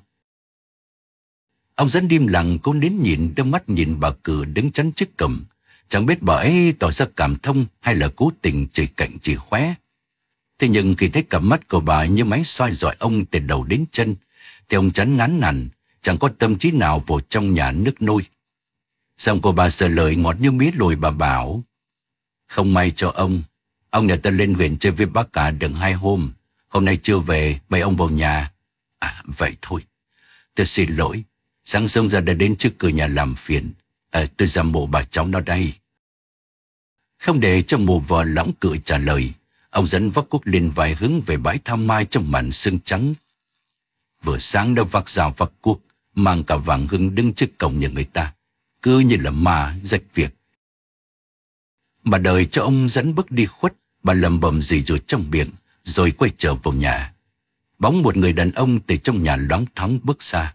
Ông dẫn im lặng cố nín nhìn, đôi mắt nhìn bà cự đứng chắn trước cổng. Chẳng biết bà ấy tỏ ra cảm thông hay là cố tình chỉ cạnh chỉ khóe. Thế nhưng khi thấy cặp mắt của bà như máy soi dọi ông từ đầu đến chân, thì ông chán ngán nản, chẳng có tâm trí nào vào trong nhà nước nôi. Xong cô bà sợ lời ngọt như mía lùi, bà bảo. Không may cho ông nhà ta lên huyện chơi với bác cả được 2 hôm. Hôm nay chưa về, mời ông vào nhà. Vậy thôi. Tôi xin lỗi. Sáng sớm ra đã đến trước cửa nhà làm phiền. Tôi ra mộ bà cháu nó đây. Không để cho mù vò lõng cự trả lời, ông dẫn vác cuốc lên vai hướng về bãi Tham Mai trong màn sương trắng. Vừa sáng đã vác dao vác cuốc, mang cả vàng hương đứng trước cổng nhà người ta, cứ như là ma rách việc. Bà đợi cho ông dẫn bước đi khuất, bà lầm bầm gì rồi trong miệng, rồi quay trở vào nhà. Bóng một người đàn ông từ trong nhà loáng thoáng bước ra.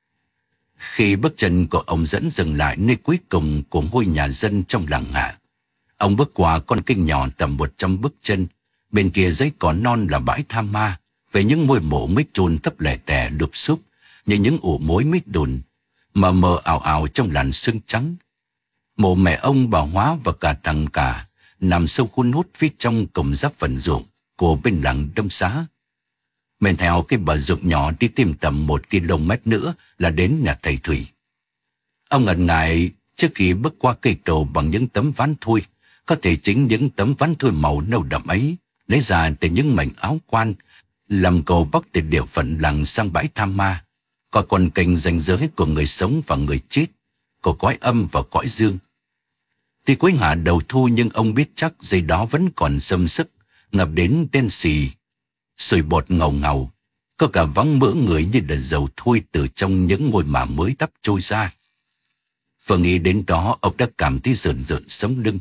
Khi bước chân của ông dẫn dừng lại nơi cuối cùng của ngôi nhà dân trong làng Hạ, ông bước qua con kênh nhỏ tầm 100 bước chân. Bên kia dãy cỏ non là bãi Tham Ma, về những ngôi mộ mít chôn thấp lẻ tẻ lụp xúp như những ụ mối mít đùn, mờ mờ ảo ảo trong làn sương trắng. Mộ mẹ ông, bà Hóa và cả thằng cả nằm sâu hun hút phía trong cổng giáp phần ruộng của bên làng Đông Xá. Men theo cái bờ ruộng nhỏ đi tìm tầm 1 km nữa là đến nhà thầy Thủy. Ông ngần ngại trước khi bước qua cây cầu bằng những tấm ván thui, có thể chính những tấm ván thui màu nâu đậm ấy lấy ra từ những mảnh áo quan, làm cầu bắc từ địa phận làng sang bãi Tham Ma, có con kênh ranh giới của người sống và người chết, của cõi âm và cõi dương. Tuy cuối hạ đầu thu nhưng ông biết chắc dây đó vẫn còn xâm sức, ngập đến đen xì, sùi bọt ngầu ngầu, có cả vắng mỡ người như là dầu thui từ trong những ngôi mả mới đắp trôi ra. Vừa nghĩ đến đó, ông đã cảm thấy rợn rợn sống lưng.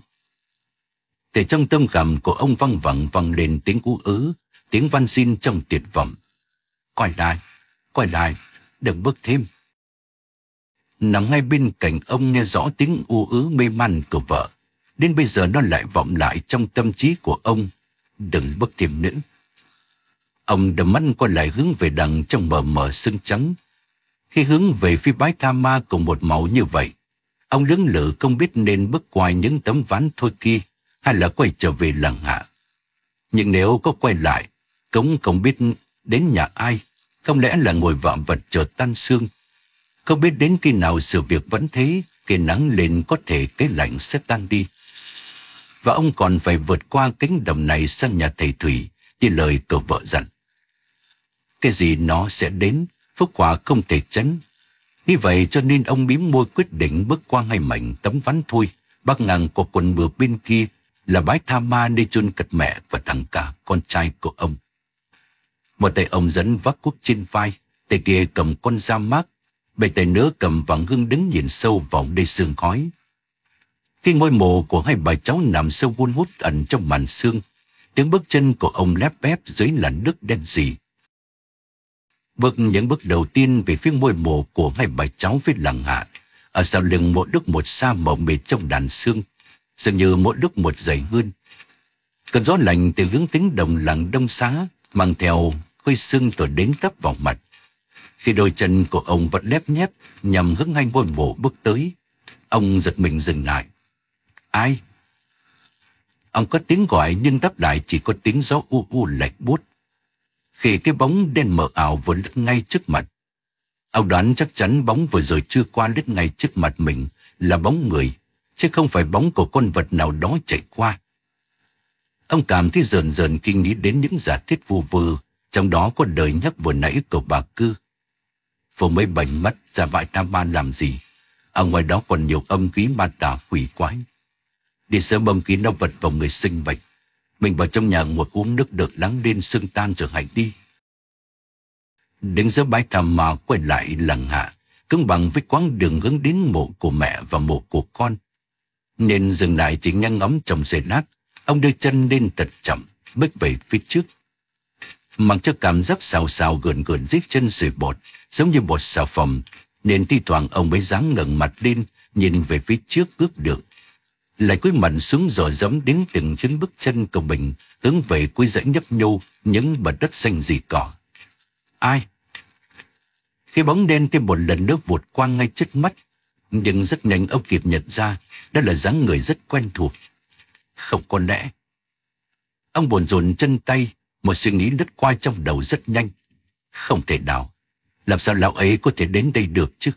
Từ trong tâm khảm của ông vang lên tiếng ú ớ, tiếng van xin trong tuyệt vọng. Quay lại, đừng bước thêm. Nằm ngay bên cạnh ông nghe rõ tiếng u ớ mê man của vợ. Đến bây giờ nó lại vọng lại trong tâm trí của ông. Đừng bước thêm nữa. Ông đầm mắt quay lại hướng về đằng trong mờ mờ sương trắng. Khi hướng về phía bãi Tham Ma cùng một màu như vậy, ông lưỡng lự không biết nên bước qua những tấm ván thôi kia hay là quay trở về làng Hạ. Nhưng nếu có quay lại, cũng không biết đến nhà ai. Không lẽ là ngồi vợ vật chờ tan xương. Không biết đến khi nào sự việc vẫn thế, khi nắng lên có thể cái lạnh sẽ tan đi. Và ông còn phải vượt qua cánh đồng này sang nhà thầy Thủy, như lời cậu vợ dặn. Cái gì nó sẽ đến, phúc quả không thể tránh. Như vậy cho nên ông mím môi quyết định bước qua ngay mảnh tấm ván thôi, bắc ngang của quần bừa bên kia là bãi tha ma nơi chôn cất mẹ và thằng cả con trai của ông. Một tay ông dẫn vác cuốc trên vai, tay kia cầm con dao mác, bên tay nữa cầm vàng hương đứng nhìn sâu vào đầy sương khói. Khi ngôi mộ của hai bà cháu nằm sâu hun hút ẩn trong màn sương, tiếng bước chân của ông lép bép dưới làn nước đen sì. Bước những bước đầu tiên về phía ngôi mộ của hai bà cháu với làng Hạ, ở sau lưng mỗi lúc một xa màu mịt trong đàn sương, dường như mỗi lúc một dày hơn. Cơn gió lạnh từ hướng cánh đồng làng Đông Xá mang theo hơi sương thổi đến tấp vào mặt. Khi đôi chân của ông vẫn lép nhép nhằm hướng hai ngôi mộ bước tới, ông giật mình dừng lại. Ai? Ông có tiếng gọi nhưng đáp lại chỉ có tiếng gió u u lệch buốt. Khi cái bóng đen mờ ảo vừa lướt ngay trước mặt, ông đoán chắc chắn bóng vừa rồi chưa qua lướt ngay trước mặt mình là bóng người, chứ không phải bóng của con vật nào đó chạy qua. Ông cảm thấy rờn rờn khi nghĩ đến những giả thiết vu vơ, trong đó có lời nhắc vừa nãy của bà Cư. Vừa mới bảnh mắt ra bãi tha ma làm gì? Ở ngoài đó còn nhiều âm khí ma tà quỷ quái. Đi sớm âm khí nó vật vào người sinh bệnh. Mình vào trong nhà ngồi uống nước đợi lắng lên sương tan rồi hãy đi. Đến giữa bãi tha ma quay lại làng Hạ, cứng bằng với quãng đường hướng đến mộ của mẹ và mộ của con. Nên dừng lại chỉ nhăn ngóng trong giây lát, ông đưa chân lên thật chậm, bước về phía trước. Mặc cho cảm giác xào xào gườn gườn dưới chân sủi bọt, giống như bọt xà phòng, nên thi thoảng ông mới dáng ngẩng mặt lên, nhìn về phía trước ước được. Lại cúi mặt xuống dò dẫm đến từng chân bước chân của mình, hướng về cuối dãy nhấp nhô những bờ đất xanh rì cỏ. Ai? Cái bóng đen thêm một lần nữa vụt qua ngay trước mắt, nhưng rất nhanh ông kịp nhận ra đó là dáng người rất quen thuộc. Không có lẽ. Ông bồn rồn chân tay, một suy nghĩ lướt qua trong đầu rất nhanh. Không thể nào. Làm sao lão ấy có thể đến đây được chứ?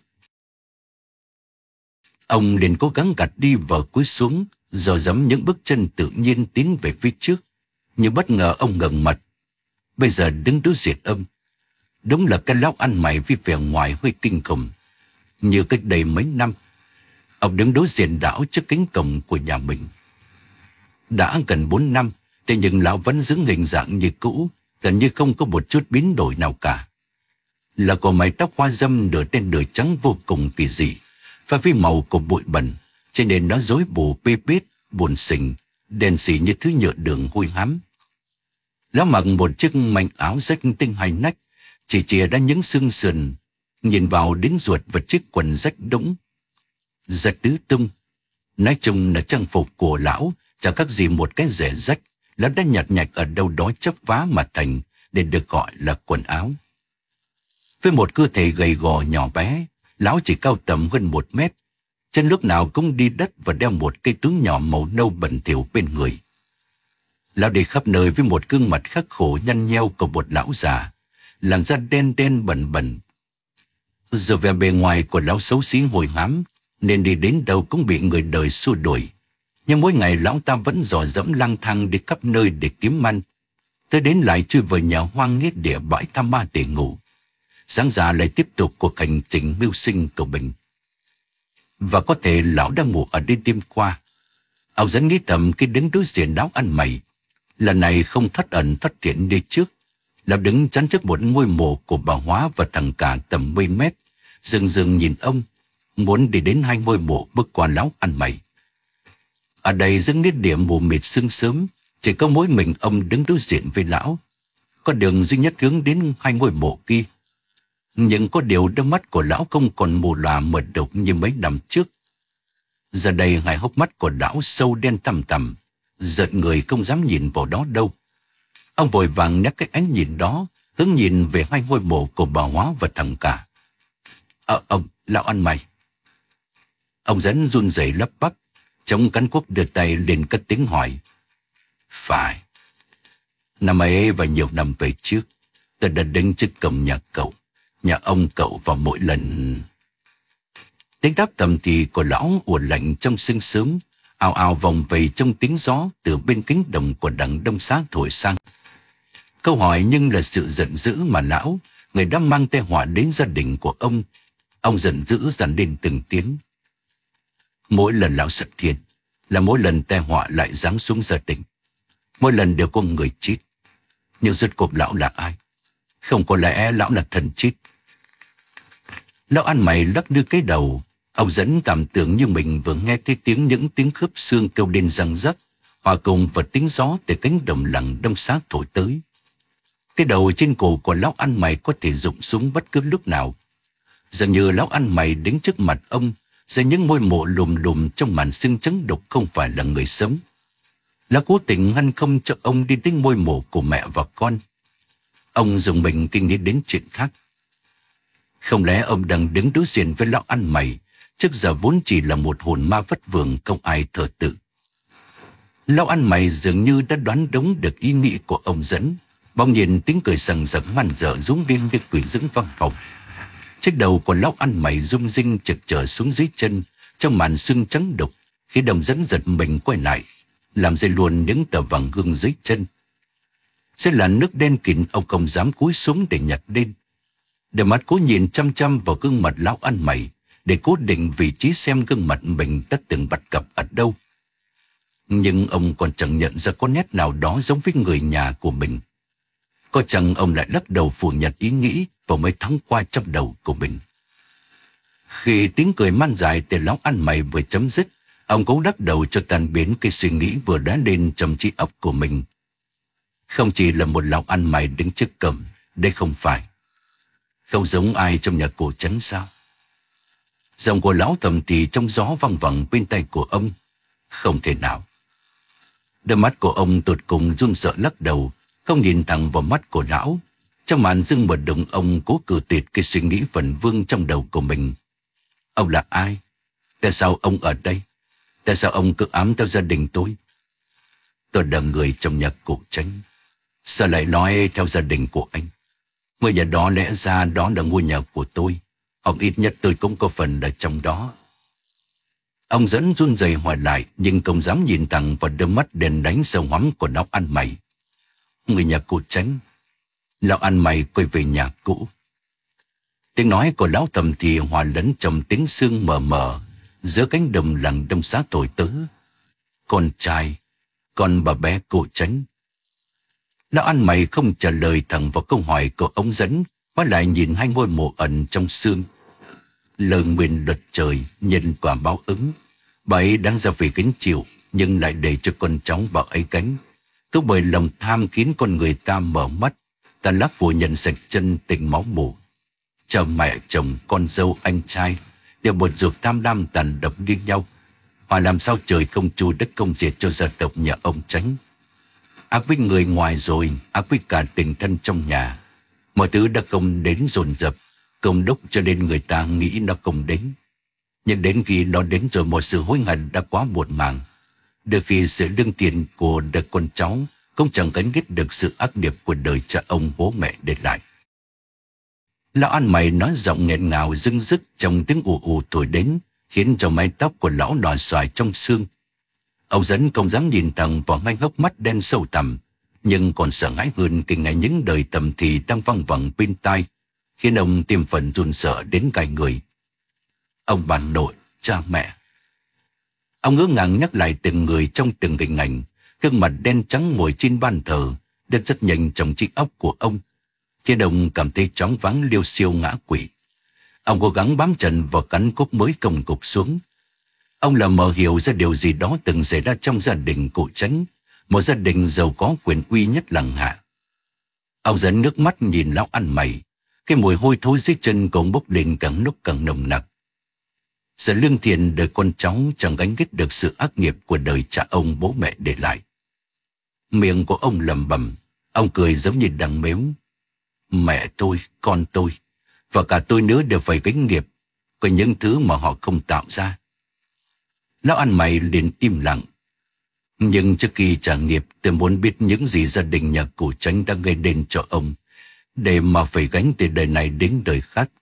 Ông liền cố gắng gạt đi vờ cúi xuống, dò dẫm những bước chân tự nhiên tiến về phía trước. Nhưng bất ngờ ông ngẩng mặt. Bây giờ đứng đối diện ông, đúng là cái lão ăn mày với vẻ ngoài hơi kinh khủng. Như cách đây mấy năm, ông đứng đối diện lão trước cánh cổng của nhà mình. Đã gần 4 năm, thế nhưng lão vẫn giữ hình dạng như cũ, gần như không có một chút biến đổi nào cả. Là có mái tóc hoa râm nửa đen nửa trắng vô cùng kỳ dị, và với màu của bụi bẩn, cho nên nó rối bù bê bết, buồn xình, đen xì như thứ nhựa đường hôi hám. Lão mặc một chiếc manh áo rách tinh hai nách, chỉ chìa ra những xương sườn, nhìn vào đến ruột và chiếc quần rách đũng, rách tứ tung. Nói chung là trang phục của lão chẳng khác gì một cái rẻ rách, lão đã nhặt nhạch ở đâu đó chấp vá mà thành để được gọi là quần áo. Với một cơ thể gầy gò nhỏ bé, lão chỉ cao tầm hơn 1 mét, chân lúc nào cũng đi đất và đeo một cây túi nhỏ màu nâu bẩn thỉu bên người. Lão đi khắp nơi với một gương mặt khắc khổ nhăn nheo của một lão già, làn da đen đen bẩn bẩn. Giờ vẻ bề ngoài của lão xấu xí hôi hám, nên đi đến đâu cũng bị người đời xua đuổi. Nhưng mỗi ngày lão ta vẫn dò dẫm lang thang đi khắp nơi để kiếm ăn. Tới đến lại chui vào nhà hoang nghĩa địa bãi tha ma để ngủ. Sáng ra lại tiếp tục cuộc hành trình mưu sinh của mình. Và có thể lão đang ngủ ở đây đêm qua. Ông dẫn nghĩ thầm khi đứng đối diện lão ăn mày. Lần này không thất ẩn thất thiện đi trước. Lão đứng chắn trước một ngôi mộ của bà Hóa và thằng cả tầm 10 mét. Dừng dừng nhìn ông, muốn đi đến hai ngôi mộ bước qua lão ăn mày. Ở đây giữa nghĩa địa mù mịt sương sớm, chỉ có mỗi mình ông đứng đối diện với lão. Có đường duy nhất hướng đến hai ngôi mộ kia. Nhưng có điều đôi mắt của lão không còn mù lòa mờ đục như mấy năm trước. Giờ đây hai hốc mắt của lão sâu đen tằm tằm, giận người không dám nhìn vào đó đâu. Ông vội vàng nhắc cái ánh nhìn đó, hướng nhìn về hai ngôi mộ của bà Hóa và thằng cả. Ông, lão ăn mày. Ông dẫn run rẩy lắp bắp, chống cán cuốc đưa tay lên cất tiếng hỏi. Phải. Năm ấy và nhiều năm về trước, tôi đã đứng trước cổng nhà cậu, nhà ông cậu vào mỗi lần. Tiếng đáp thầm thì của lão ùa lạnh trong sương sớm, ào ào vòng về trong tiếng gió từ bên cánh đồng của đằng đông xá thổi sang. Câu hỏi nhưng là sự giận dữ mà lão, người đã mang tai họa đến gia đình của ông giận dữ dằn lên từng tiếng. Mỗi lần lão xuất hiện là mỗi lần tai họa lại giáng xuống gia đình. Mỗi lần đều có người chết. Nhưng rốt cuộc lão là ai? Không có lẽ lão là thần chết? Lão ăn mày lắc đưa cái đầu. Ông Dẫn cảm tưởng như mình vừa nghe thấy những tiếng khớp xương kêu lên răng rắc, hòa cùng vào tiếng gió từ cánh đồng lặng đông xá thổi tới. Cái đầu trên cổ của lão ăn mày có thể rụng xuống bất cứ lúc nào. Dường như lão ăn mày đứng trước mặt ông, dưới những môi mộ lùm lùm trong màn sương trắng đục không phải là người sống. Lão cố tình ngăn không cho ông đi đến ngôi mộ của mẹ và con. Ông dùng mình kinh nghĩ đến chuyện khác. Không lẽ ông đang đứng đối diện với lão ăn mày, trước giờ vốn chỉ là một hồn ma vất vưởng không ai thờ tự. Lão ăn mày dường như đã đoán đúng được ý nghĩ của ông Dẫn. Bỗng nhiên tiếng cười sằng sặc man dợ rúng lên như quỷ dữ vang vọng. Chiếc đầu của lão ăn mày rung rinh chực trở xuống dưới chân trong màn sương trắng đục, khi ông Dẫn giật mình quay lại, làm rơi luôn những tờ vàng gương dưới chân. Sẽ là nước đen kịt, ông không dám cúi xuống để nhặt lên. Đôi mắt cố nhìn chăm chăm vào gương mặt lão ăn mày để cố định vị trí xem gương mặt mình đã từng bắt gặp ở đâu. Nhưng ông còn chẳng nhận ra có nét nào đó giống với người nhà của mình. Có chăng ông lại lắc đầu phủ nhận ý nghĩ vào mấy tháng qua trong đầu của mình. Khi tiếng cười man dài từ lão ăn mày vừa chấm dứt, ông cũng lắc đầu cho tan biến cái suy nghĩ vừa đã lên trong trí óc của mình. Không chỉ là một lão ăn mày đứng trước cổng, đây không phải. Không giống ai trong nhà cổ trắng sao? Giọng của lão thầm thì trong gió văng vẳng bên tay của ông. Không thể nào. Đôi mắt của ông tột cùng run sợ lắc đầu, không nhìn thẳng vào mắt của lão. Trong màn dưng một động, ông cố cự tuyệt cái suy nghĩ vẩn vương trong đầu của mình. Ông là ai? Tại sao ông ở đây? Tại sao ông cứ ám theo gia đình tôi? Tôi là người trong nhà cổ tránh. Sao lại nói theo gia đình của anh? Ngôi nhà đó lẽ ra đó là ngôi nhà của tôi. Hoặc ít nhất tôi cũng có phần ở trong đó. Ông Dẫn run rẩy hỏi lại, nhưng không dám nhìn thẳng vào đôi mắt đèn đánh sâu hoắm của lão ăn mày. Người nhà cụ Tránh. Lão ăn mày quay về nhà cũ. Tiếng nói của lão thầm thì hòa lẫn trong tiếng sương mờ mờ giữa cánh đồng làng đông xá thổi tới. Con trai, con bà bé cụ Tránh. Lão ăn mày không trả lời thẳng vào câu hỏi của ông Dẫn, mà lại nhìn hai ngôi mộ ẩn trong sương. Lời nguyền luật trời nhân quả báo ứng. Bà ấy đang ra về gánh chịu, nhưng lại để cho con cháu bà ấy gánh. Cứ bởi lòng tham khiến con người ta mở mắt, ta lắc phủ nhận sạch chân tình máu mủ. Cha mẹ chồng, con dâu, anh trai đều một ruột tham lam tàn độc như nhau. Họ làm sao trời không chu đất không diệt cho gia tộc nhà ông Tránh. Ác với người ngoài rồi, ác với cả tình thân trong nhà. Mọi thứ đã không đến dồn dập, công đốc cho nên người ta nghĩ nó không đến. Nhưng đến khi nó đến rồi, một sự hối hận đã quá muộn màng. Đôi khi sự lương tiền của đời con cháu cũng chẳng gánh ghét được sự ác nghiệp của đời cha ông bố mẹ để lại. Lão ăn mày nói giọng nghẹn ngào dưng dứt trong tiếng ù ù thổi đến, khiến cho mái tóc của lão đỏ xoài trong sương. Ông Dẫn không dám nhìn thẳng vào ngay hốc mắt đen sâu thẳm, nhưng còn sợ hãi hơn khi nghe những đời tầm thì đang văng vẳng bên tai, khiến ông tiêm phần run sợ đến gai người. Ông bà nội, cha mẹ. Ông ngỡ ngàng nhắc lại từng người trong từng hình ảnh, gương mặt đen trắng ngồi trên ban thờ, đất rất nhanh trong chiếc óc của ông, khiến ông cảm thấy choáng váng liêu xiêu ngã quỵ. Ông cố gắng bám chân vào cắn cúc mới còng cục xuống. Ông là mờ hiểu ra điều gì đó từng xảy ra trong gia đình cụ Tránh, một gia đình giàu có quyền uy nhất làng Hạ. Ông Dẫn nước mắt nhìn lão ăn mày, cái mùi hôi thối dưới chân cũng bốc lên càng lúc càng nồng nặc. Sự lương thiện đời con cháu chẳng gánh ghét được sự ác nghiệp của đời cha ông bố mẹ để lại. Miệng của ông lẩm bẩm, ông cười giống như đang mếu. Mẹ tôi, con tôi, và cả tôi nữa đều phải gánh nghiệp của những thứ mà họ không tạo ra. Lão ăn mày liền im lặng. Nhưng trước khi trả nghiệp, tôi muốn biết những gì gia đình nhà cụ Tránh đã gây đến cho ông, để mà phải gánh từ đời này đến đời khác.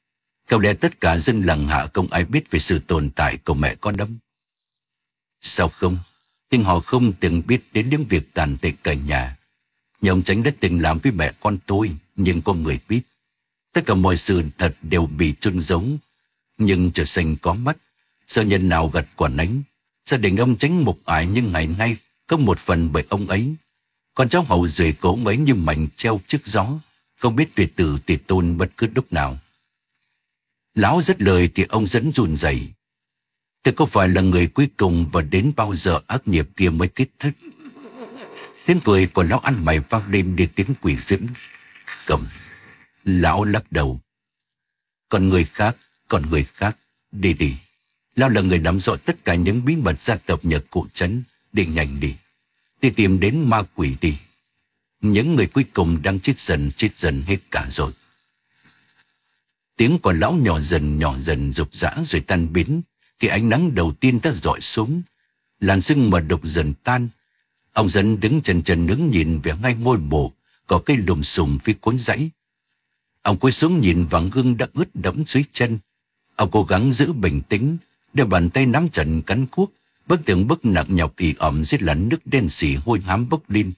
Có lẽ tất cả dân làng Hạ không ai biết về sự tồn tại của mẹ con ông. Sao không? Nhưng họ không từng biết đến những việc tàn tịch cả nhà. Nhà ông Chánh đã từng làm với mẹ con tôi, nhưng có người biết. Tất cả mọi sự thật đều bị chôn giấu. Nhưng trời xanh có mắt, sao nhân nào gặt quả nấy. Gia đình ông Chánh mục ải nhưng ngày nay có một phần bởi ông ấy. Con cháu hậu duệ của ông ấy như mảnh treo trước gió, không biết tuyệt tử tuyệt tôn bất cứ lúc nào. Lão dứt lời thì ông Dẫn run rẩy. Tôi có phải là người cuối cùng và đến bao giờ ác nghiệp kia mới kết thúc? Tiếng cười của lão ăn mày vang lên như tiếng quỷ dữ. Không. Lão lắc đầu. Còn người khác, đi đi. Lão là người nắm rõ tất cả những bí mật gia tộc nhà cụ Trấn. Đi nhanh đi. Đi tìm đến ma quỷ đi. Những người cuối cùng đang chết dần hết cả rồi. Tiếng của lão nhỏ dần rục rã rồi tan biến. Thì ánh nắng đầu tiên đã rọi xuống. Làn sương mờ đục dần tan. Ông Dẫn đứng chân nướng nhìn về ngay ngôi mộ có cây lùm xùm phía cuối dãy. Ông cúi xuống nhìn vào gương đã ướt đẫm dưới chân. Ông cố gắng giữ bình tĩnh, để bàn tay nắm chặt cán cuốc, bức tường bức nặng nhọc ì ẩm dưới làn nước đen xỉ hôi hám bốc lên.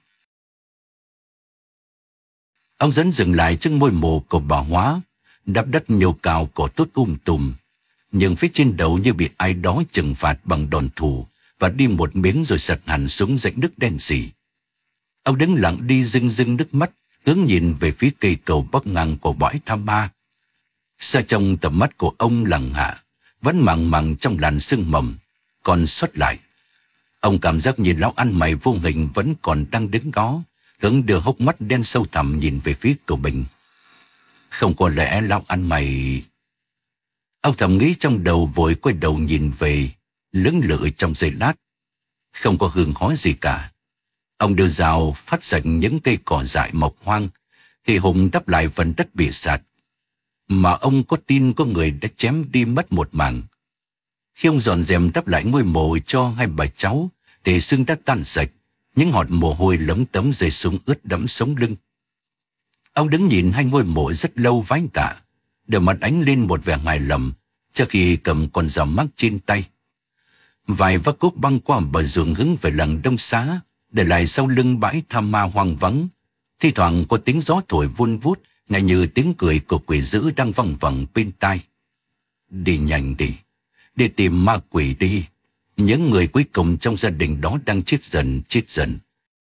Ông Dẫn dừng lại trước ngôi mộ của bà Hóa, đắp đất nhiều cào cỏ tốt tùm. Nhưng phía trên đầu như bị ai đó trừng phạt bằng đòn thù và đi một miếng rồi sật hẳn xuống rãnh nước đen xỉ. Ông đứng lặng đi rưng nước mắt, hướng nhìn về phía cây cầu bắc ngang của bãi Tham Ma. Xa trong tầm mắt của ông làng Hạ vẫn màng trong làn sương mỏng còn sót lại. Ông cảm giác như lão ăn mày vô hình vẫn còn đang đứng đó, hướng đưa hốc mắt đen sâu thẳm nhìn về phía của mình. Không có lẽ lão ăn mày... Ông thầm nghĩ trong đầu, vội quay đầu nhìn về, lưỡng lự trong giây lát. Không có hương khói gì cả. Ông đưa dao phát sạch những cây cỏ dại mọc hoang, thì Hùng đắp lại phần đất bị sạt. Mà ông có tin có người đã chém đi mất một mảng. Khi ông dọn dẹp đắp lại ngôi mộ cho hai bà cháu, thì xương đã tan sạch, những hột mồ hôi lấm tấm rơi xuống ướt đẫm sống lưng. Ông đứng nhìn hai ngôi mộ rất lâu vái tạ, để mặt ánh lên một vẻ hài lòng, trước khi cầm con dao mác trên tay. Vài vác cuốc băng qua bờ ruộng hướng về làng Đông Xá, để lại sau lưng bãi Tham Ma hoang vắng. Thi thoảng có tiếng gió thổi vun vút, ngay như tiếng cười của quỷ dữ đang văng vẳng bên tai. Đi nhanh đi, đi tìm ma quỷ đi. Những người cuối cùng trong gia đình đó đang chết dần.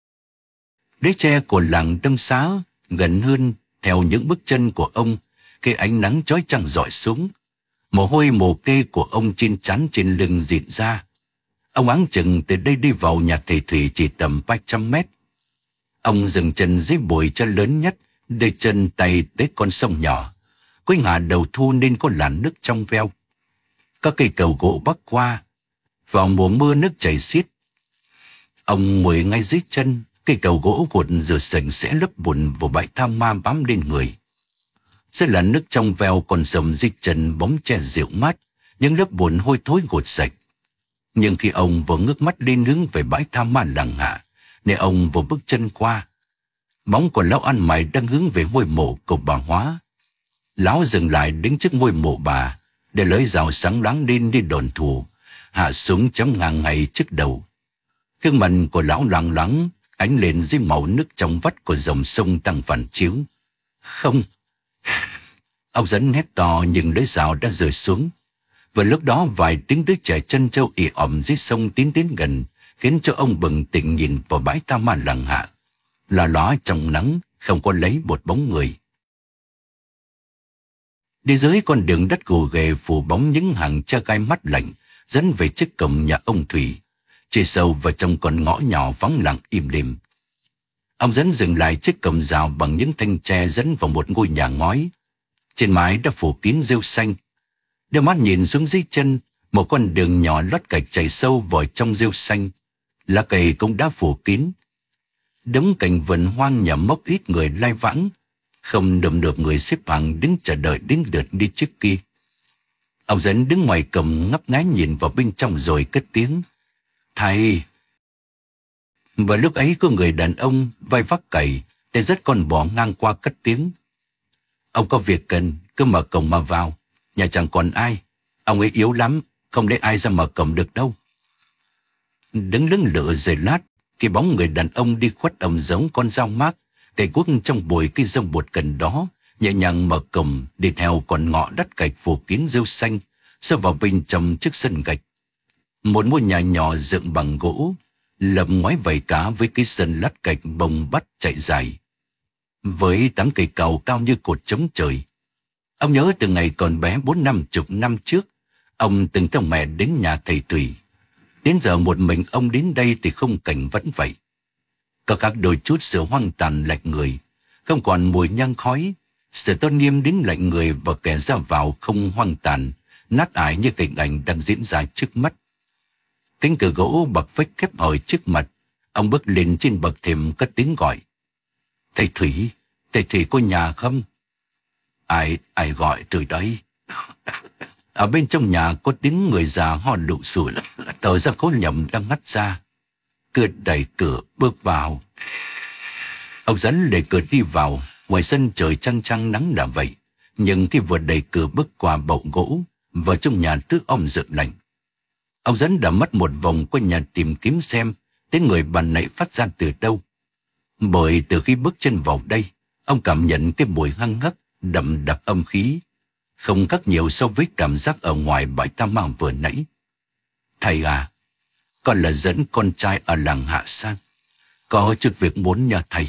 Đế tre của làng Đông Xá gần hơn theo những bước chân của ông, khi ánh nắng chói chang rọi xuống. Mồ hôi mồ kê của ông trên trán trên lưng rịn ra. Ông áng chừng từ đây đi vào nhà thầy Thủy chỉ tầm 300 mét. Ông dừng chân dưới bụi cho lớn nhất, đưa chân tay tới con sông nhỏ. Cuối ngả đầu thu nên có làn nước trong veo. Các cây cầu gỗ bắc qua. Vào mùa mưa nước chảy xiết. Ông ngồi ngay dưới chân, cây cầu gỗ cuột rửa sạch sẽ lớp bùn vào bãi Tham Ma bám lên người. Dưới làn nước trong veo còn dầm dưới chân bóng tre dịu mát, những lớp bùn hôi thối gột sạch. Nhưng khi ông vừa ngước mắt lên hướng về bãi Tham Ma làng Hạ, nên ông vừa bước chân qua, bóng của lão ăn mày đang hướng về ngôi mộ của bà Hóa. Lão dừng lại đứng trước ngôi mộ bà, để lưỡi dao sáng loáng lên đi đòn thù, hạ súng chấm ngang ngay trước đầu. Gương mặt của lão loang loáng ánh lên dưới màu nước trong vắt của dòng sông đang phản chiếu. Không! Ông Dẫn hét to nhưng lưỡi dao đã rơi xuống. Vừa lúc đó vài tiếng đứa trẻ chân trâu ì ỏm dưới sông tiến đến gần, khiến cho ông bừng tỉnh nhìn vào bãi Tham Ma làng Hạ. Là ló trong nắng, không có lấy một bóng người. Đi dưới con đường đất gồ ghề phủ bóng những hàng cha gai mắt lạnh, dẫn về trước cổng nhà ông Thủy, chỉ sâu vào trong con ngõ nhỏ vắng lặng im lìm. Ông Dẫn dừng lại trước cổng rào bằng những thanh tre dẫn vào một ngôi nhà ngói. Trên mái đã phủ kín rêu xanh. Đưa mắt nhìn xuống dưới chân, một con đường nhỏ lót gạch chảy sâu vào trong rêu xanh. Lá cây cũng đã phủ kín. Đống cảnh vườn hoang nhà mốc ít người lai vãng, không đùm được người xếp hàng đứng chờ đợi đến lượt đi trước kia. Ông Dẫn đứng ngoài cổng ngấp ngái nhìn vào bên trong rồi cất tiếng: "Thầy!" Và lúc ấy có người đàn ông vai vác cày, tay dắt con bò ngang qua cất tiếng: "Ông có việc cần, cứ mở cổng mà vào. Nhà chẳng còn ai. Ông ấy yếu lắm, không để ai ra mở cổng được đâu. Đứng lưng lửa rồi lát, cái bóng người đàn ông đi khuất ông giống con dao mác, cây cuốc trong bụi cây dâu bột gần đó, nhẹ nhàng mở cổng đi theo con ngõ đất gạch phủ kín rêu xanh, sơ vào bên trong chiếc sân gạch. Một ngôi nhà nhỏ dựng bằng gỗ, lợp ngói vảy cá với cái sân lát gạch bồng bắt chạy dài, với tán cây cầu cao như cột trống trời. Ông nhớ từ ngày còn bé 40-50 năm trước, ông từng theo mẹ đến nhà thầy Thủy. Đến giờ một mình ông đến đây thì không cảnh vẫn vậy. Có khác đôi chút sự hoang tàn lạnh người, không còn mùi nhang khói, sự tôn nghiêm đến lạnh người và kẻ ra vào không hoang tàn, nát ải như hình ảnh đang diễn ra trước mắt. Cánh cửa gỗ bậc vách khép hờ trước mặt, ông bước lên trên bậc thềm cất tiếng gọi. Thầy Thủy có nhà không? Ai gọi từ đấy? Ở bên trong nhà có tiếng người già ho lụ sủi, thở ra khối nhầm đang ngắt ra. Cứ đẩy cửa bước vào. Ông dẫn đẩy cửa đi vào. Ngoài sân trời trăng trăng nắng đã vậy, nhưng khi vừa đẩy cửa bước qua bậu gỗ, vào trong nhà tước rợn lạnh. Ông dẫn đã mất một vòng quanh nhà tìm kiếm xem tiếng người bàn nãy phát ra từ đâu. Bởi từ khi bước chân vào đây, ông cảm nhận cái mùi hăng hắc đậm đặc âm khí, không khác nhiều so với cảm giác ở ngoài bãi Tam Mao vừa nãy. Thầy à, con là dẫn con trai ở làng Hạ sang, có chút việc muốn nhờ thầy.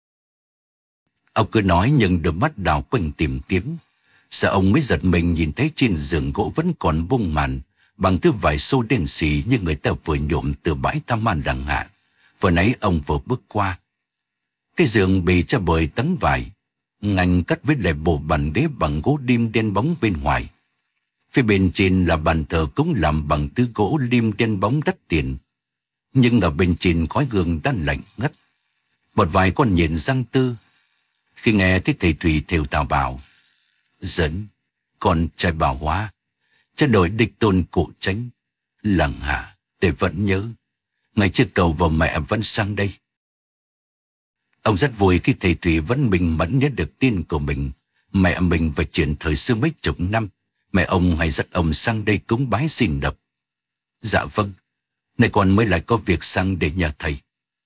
Ông cứ nói nhưng đôi mắt đảo quanh tìm kiếm. Sợ ông mới giật mình nhìn thấy trên giường gỗ vẫn còn bung màn bằng thứ vải xô đen xì như người ta vừa nhuộm từ bãi Tam Man làng Hạ. Vừa nãy ông vừa bước qua. Cái giường bị che bởi tấm vải, ngành cắt với lại bộ bàn ghế bằng gỗ lim đen bóng bên ngoài. Phía bên trên là bàn thờ cũng làm bằng thứ gỗ lim đen bóng đắt tiền. Nhưng ở bên trên khói gương đã lạnh ngắt. Một vài con nhện răng tư. Khi nghe thấy thầy Thủy thều thào bảo, dẫn con trai Bảo Hóa, cha đổi địch tôn cụ Tránh, làng Hạ, để vẫn nhớ, ngày trước cậu và mẹ vẫn sang đây. Ông rất vui khi thầy Thủy vẫn bình mẫn nhớ được tin của mình. Mẹ mình phải chuyển thời xưa mấy chục năm, mẹ ông hay dắt ông sang đây cúng bái xin đập. Dạ vâng, nay con mới lại có việc sang để nhờ thầy.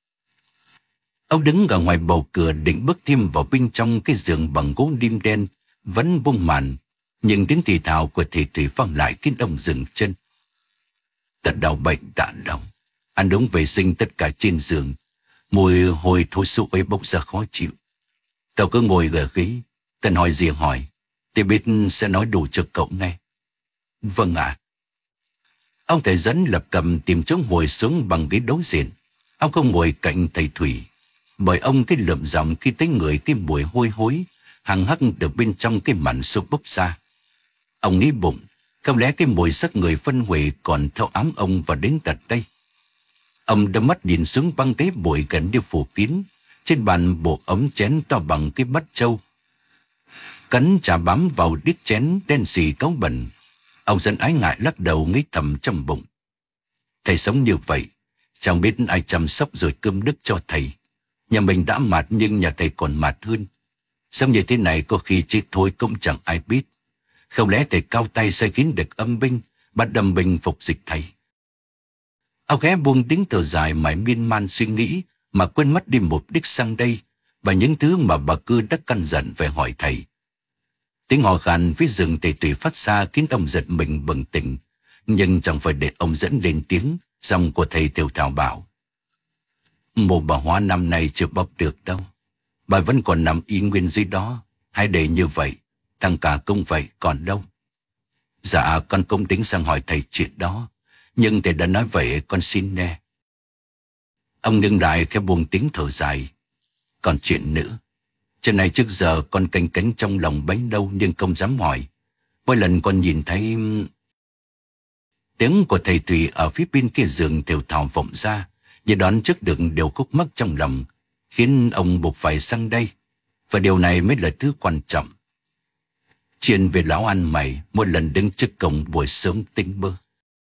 Ông đứng ở ngoài bầu cửa định bước thêm vào bên trong cái giường bằng gỗ lim đen vẫn buông màn, nhưng tiếng thì thào của thầy Thủy vang lại khiến ông dừng chân. Tật đau bệnh đã đau, ăn uống vệ sinh tất cả trên giường, mùi hôi thối sụ ấy bốc ra khó chịu. Cậu cứ ngồi gờ ghế, Tần hỏi gì hỏi, thì biết sẽ nói đủ cho cậu nghe. Vâng ạ. Ông thầy dẫn lập cầm tìm chỗ ngồi xuống bằng ghế đối diện. Ông không ngồi cạnh thầy Thủy, bởi ông thấy lượm giọng khi thấy người cái mùi hôi hối hằng hắc từ bên trong cái màn xốp bốc ra. Ông nghĩ bụng, không lẽ cái mùi xác người phân hủy còn theo ám ông và đến tận đây. Ông đâm mắt nhìn xuống băng ghế bụi gần như phủ kín, trên bàn bộ ống chén to bằng cái bát trâu. Cắn chà bám vào đít chén đen xì cáu bẩn. Ông dẫn ái ngại lắc đầu nghĩ thầm trong bụng. Thầy sống như vậy, chẳng biết ai chăm sóc rồi cơm nước cho thầy. Nhà mình đã mạt nhưng nhà thầy còn mạt hơn. Sống như thế này có khi chết thôi cũng chẳng ai biết. Không lẽ thầy cao tay sai khiến được âm binh, bắt đâm binh phục dịch thầy. Ông ghé buông tiếng thở dài mãi miên man suy nghĩ mà quên mất đi mục đích sang đây và những thứ mà bà Cư đã căn dặn về hỏi thầy. Tiếng hò khan phía rừng thầy Thủy phát ra khiến ông giật mình bừng tỉnh, nhưng chẳng phải để ông dẫn lên tiếng. Dòng của thầy Tiểu Thảo bảo, mộ bà Hóa năm nay chưa bóc được đâu, bà vẫn còn nằm y nguyên dưới đó. Hãy để như vậy, thằng cả cũng vậy còn đâu. Dạ con cũng tính sang hỏi thầy chuyện đó, nhưng thầy đã nói vậy con xin nghe. Ông ngưng lại khẽ buông tiếng thở dài. Còn chuyện nữa, chuyện này trước giờ con canh cánh trong lòng bấy lâu nhưng không dám hỏi. Mỗi lần con nhìn thấy... Tiếng của thầy Thủy ở phía bên kia giường Tiểu Thảo vọng ra, như đoán trước được điều khúc mắc trong lòng, khiến ông buộc phải sang đây. Và điều này mới là thứ quan trọng. Chuyện về lão ăn mày mỗi lần đứng trước cổng buổi sớm tinh mơ.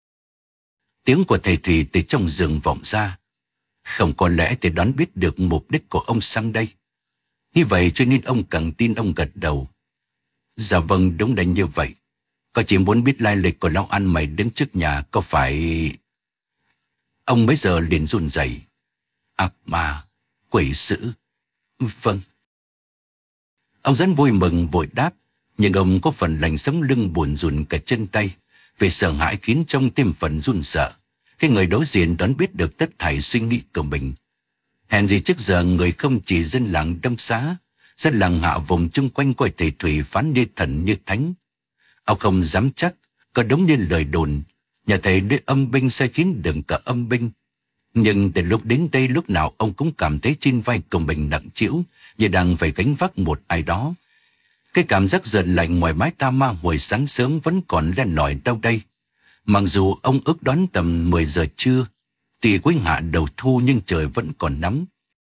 Tiếng của thầy Thủy từ trong giường vọng ra. Không có lẽ thầy đoán biết được mục đích của ông sang đây. Như vậy cho nên ông càng tin. Ông gật đầu. Dạ vâng, đúng là như vậy. Con chỉ muốn biết lai lịch của lão ăn mày đứng trước nhà có phải... Ông bấy giờ liền run rẩy. Ác ma, quỷ dữ. Vâng. Ông Dẫn vui mừng vội đáp, nhưng ông có phần lạnh sống lưng buồn rùn cả chân tay, vì sợ hãi khiến trong tim phần run sợ. Cái người đối diện đoán biết được tất thảy suy nghĩ của mình. Hèn gì trước giờ người không chỉ dân làng Đông Xá, dân làng Hạ vùng chung quanh coi thầy Thủy phán như thần như thánh. Ông không dám chắc có đúng như lời đồn, nhà thầy đưa âm binh sai khiến đừng cả âm binh. Nhưng từ lúc đến đây lúc nào ông cũng cảm thấy trên vai của mình nặng trĩu, như đang phải gánh vác một ai đó. Cái cảm giác giận lạnh ngoài mái ta ma hồi sáng sớm vẫn còn len lỏi đâu đây. Mặc dù ông ước đoán tầm 10 giờ trưa, thì cuối hạ đầu thu nhưng trời vẫn còn nóng.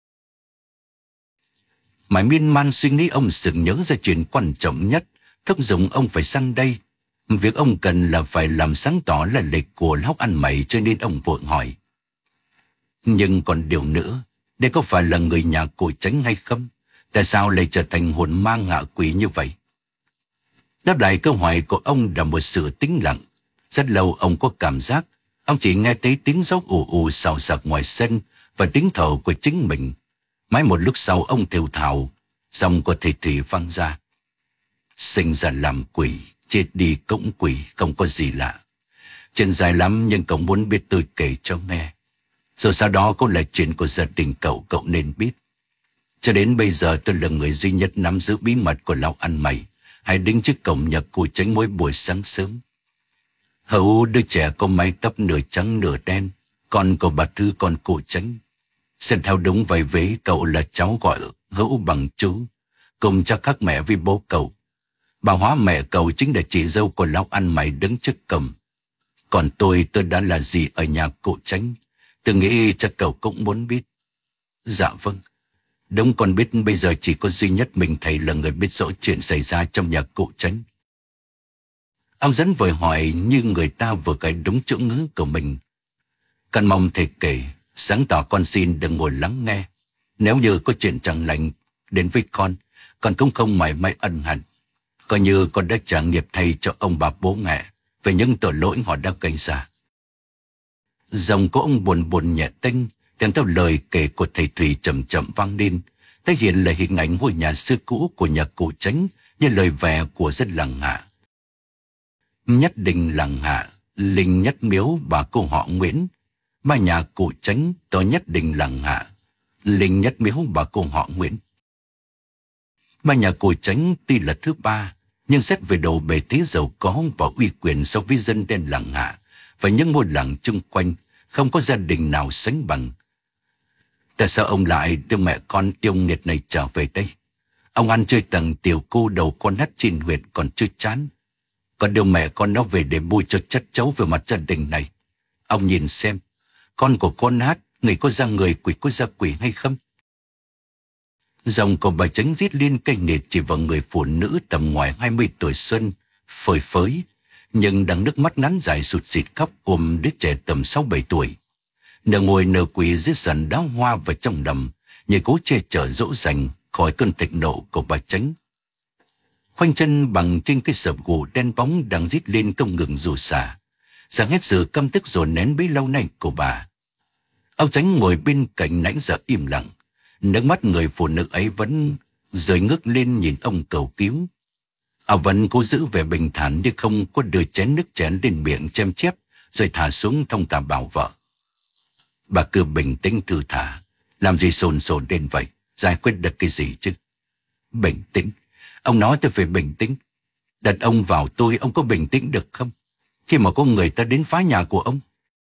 Mãi miên man suy nghĩ, ông sực nhớ ra chuyện quan trọng nhất, thúc giục ông phải sang đây. Việc ông cần là phải làm sáng tỏ là lịch của lão ăn mày, cho nên ông vội hỏi. Nhưng còn điều nữa, đây có phải là người nhà của Chánh hay không? Tại sao lại trở thành hồn ma ngạ quỷ như vậy? Đáp lại câu hỏi của ông là một sự tĩnh lặng. Rất lâu ông có cảm giác, ông chỉ nghe thấy tiếng gió ù ù xào xạc ngoài sân và tiếng thở của chính mình. Mãi một lúc sau ông thều thào, giọng của thầy Thủy vang ra. Sinh ra làm quỷ, chết đi cũng quỷ, không có gì lạ. Chuyện dài lắm nhưng cậu muốn biết tôi kể cho nghe. Rồi sau đó cũng là chuyện của gia đình cậu nên biết. Cho đến bây giờ tôi là người duy nhất nắm giữ bí mật của lão ăn mày, hay đứng trước cổng nhà cụ Chánh mỗi buổi sáng sớm. Hữu đứa trẻ có mái tóc nửa trắng nửa đen, con của bà Thư con cụ Chánh. Xem theo đúng vậy vế cậu là cháu gọi Hữu bằng chú, cùng cha khác mẹ với bố cậu. Bà Hóa mẹ cậu chính là chị dâu của lão ăn mày đứng trước cổng. Còn tôi đã là gì ở nhà cụ Chánh? Tôi nghĩ chắc cậu cũng muốn biết. Dạ vâng. Đúng, con biết bây giờ chỉ có duy nhất mình thầy là người biết rõ chuyện xảy ra trong nhà cụ Chánh. Ông Dẫn vội hỏi như người ta vừa cái đúng chỗ ngữ của mình. Con mong thầy kể, sáng tỏ con xin đừng ngồi lắng nghe. Nếu như có chuyện chẳng lành đến với con cũng không mảy may ân hận. Coi như con đã trả nghiệp thầy cho ông bà bố mẹ về những tội lỗi họ đã gây ra. Giọng của ông buồn buồn nhẹ tênh, kèm theo lời kể của thầy Thủy chậm chậm vang lên, thể hiện là hình ảnh ngôi nhà xưa cũ của nhà cụ Chánh như lời vè của dân làng Hạ. Nhất đình làng Hạ, linh nhất miếu bà cô họ Nguyễn. Ba nhà cụ Chánh có nhất đình làng Hạ, linh nhất miếu bà cô họ Nguyễn. Ba nhà cụ Chánh tuy là thứ ba, nhưng xét về đầu bề thế giàu có và uy quyền so với dân đen làng Hạ và những ngôi làng chung quanh, không có gia đình nào sánh bằng. Tại sao ông lại đưa mẹ con yêu nghiệt này trở về đây? Ông ăn chơi tầng tiểu cô đầu con hát trên huyệt còn chưa chán, còn đưa mẹ con nó về để bôi cho chất chấu về mặt gia đình này. Ông nhìn xem, con của con hát, người có ra người, quỷ có ra quỷ hay không? Giọng của bà Chánh rít lên cay nghiệt chỉ vào người phụ nữ tầm ngoài 20 tuổi xuân, phơi phới, nhưng đang nước mắt ngắn dài sụt sịt khóc ôm đứa trẻ tầm 6-7 tuổi. Nửa ngồi nửa quỳ dưới sàn đá hoa và trong đầm, như cố che chở dỗ dành khỏi cơn thịnh nộ của bà Chánh. Khoanh chân bằng trên cái sập gỗ đen bóng đang rít lên không ngừng rù xả, sáng hết sự căm tức dồn nén bấy lâu nay của bà. Ông Chánh ngồi bên cạnh nãy giờ im lặng, nước mắt người phụ nữ ấy vẫn rơi ngước lên nhìn ông cầu cứu. Ông vẫn cố giữ vẻ bình thản nhưng không có đưa chén nước chén lên miệng chém chép rồi thả xuống thông tà bảo vợ. Bà cứ bình tĩnh thư thả, làm gì sồn sồn lên vậy, giải quyết được cái gì chứ? Bình tĩnh? Ông nói tôi phải bình tĩnh. Đặt ông vào tôi, ông có bình tĩnh được không? Khi mà có người ta đến phá nhà của ông.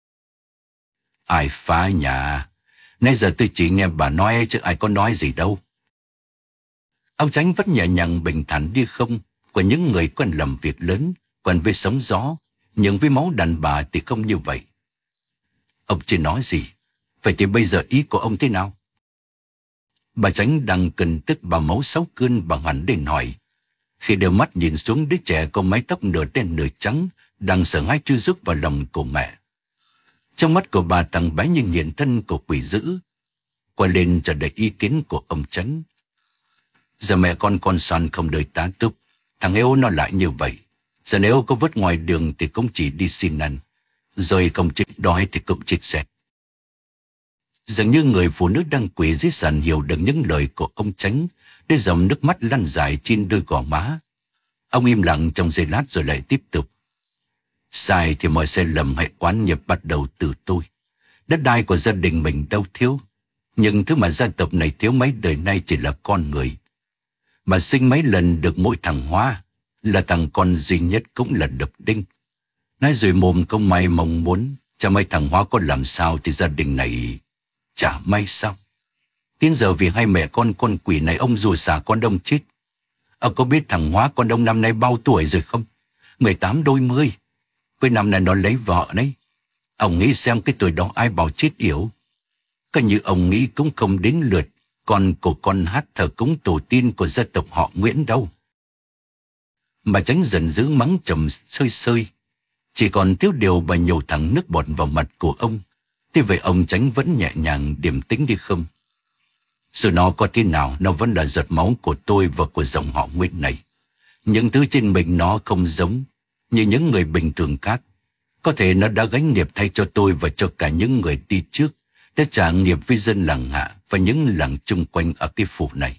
Ai phá nhà? Nãy giờ tôi chỉ nghe bà nói chứ ai có nói gì đâu. Ông Chánh vẫn nhẹ nhàng bình thản đi không, của những người quen làm việc lớn, quen với sóng gió, nhưng với máu đàn bà thì không như vậy. Ông chưa nói gì, vậy thì bây giờ ý của ông thế nào? Bà Chánh đang cần tức bà máu 6 cơn, bà hẳn đến hỏi. Khi đưa mắt nhìn xuống đứa trẻ có mái tóc nửa đen nửa trắng, đang sợ hãi chui rúc vào lòng của mẹ. Trong mắt của bà thằng bé như hiện thân của quỷ dữ. Quay lên trả lời ý kiến của ông Chánh. Giờ mẹ con xoan không đời tá túc, thằng Eo nó lại như vậy. Giờ nếu có vứt ngoài đường thì cũng chỉ đi xin ăn, rồi không chết đói thì cũng chết rét. Dường như người phụ nữ đang quỳ dưới sàn hiểu được những lời của ông Chánh, để dòng nước mắt lăn dài trên đôi gò má. Ông im lặng trong giây lát rồi lại tiếp tục. Sai thì mọi sai lầm hay oán nghiệp bắt đầu từ tôi. Đất đai của gia đình mình đâu thiếu, nhưng thứ mà gia tộc này thiếu mấy đời nay chỉ là con người. Mà sinh mấy lần được mỗi thằng Hoa, là thằng con duy nhất cũng là độc đinh. Nói rồi mồm không may mong muốn, cho mấy thằng Hoa có làm sao thì gia đình này chả may sao. Đến giờ vì hai mẹ con quỷ này ông rùa xả con đông chết. Ông có biết thằng Hóa con đông năm nay bao tuổi rồi không? 18 đôi mươi. Với năm nay nó lấy vợ đấy. Ông nghĩ xem cái tuổi đó ai bảo chết yểu. Cái như ông nghĩ cũng không đến lượt con của con hát thờ cúng tổ tiên của gia tộc họ Nguyễn đâu. Bà Chánh giận dữ mắng chồng sơi sơi. Chỉ còn thiếu điều bà nhổ thẳng nước bọt vào mặt của ông. Thế vậy ông Chánh vẫn nhẹ nhàng điềm tĩnh đi không? Dù nó có thế nào, nó vẫn là giọt máu của tôi và của dòng họ Nguyễn này. Những thứ trên mình nó không giống như những người bình thường khác. Có thể nó đã gánh nghiệp thay cho tôi và cho cả những người đi trước, đã trả nghiệp với dân làng Hạ và những làng chung quanh ở cái phủ này.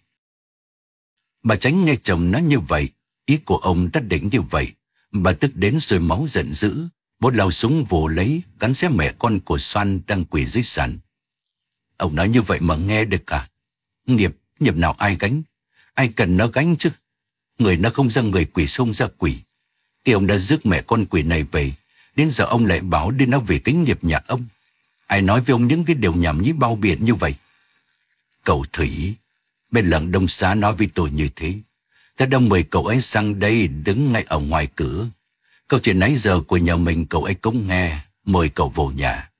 Bà Chánh nghe chồng nói như vậy, ý của ông đã định như vậy. Bà tức đến rồi máu giận dữ, bố lao súng vồ lấy, cắn xé mẹ con của Soan đang quỳ dưới sàn. Ông nói như vậy mà nghe được cả. Nghiệp nào ai gánh? Ai cần nó gánh chứ? Người nó không ra người, quỷ xông ra quỷ. Thì ông đã rước mẹ con quỷ này về, đến giờ ông lại bảo đi nó về cái nghiệp nhà ông. Ai nói với ông những cái điều nhảm nhí bao biện như vậy? Cậu Thủy, bên làng Đông Xá nói với tôi như thế. Ta đã mời cậu ấy sang đây đứng ngay ở ngoài cửa. Câu chuyện nãy giờ của nhà mình cậu ấy cũng nghe, mời cậu vào nhà.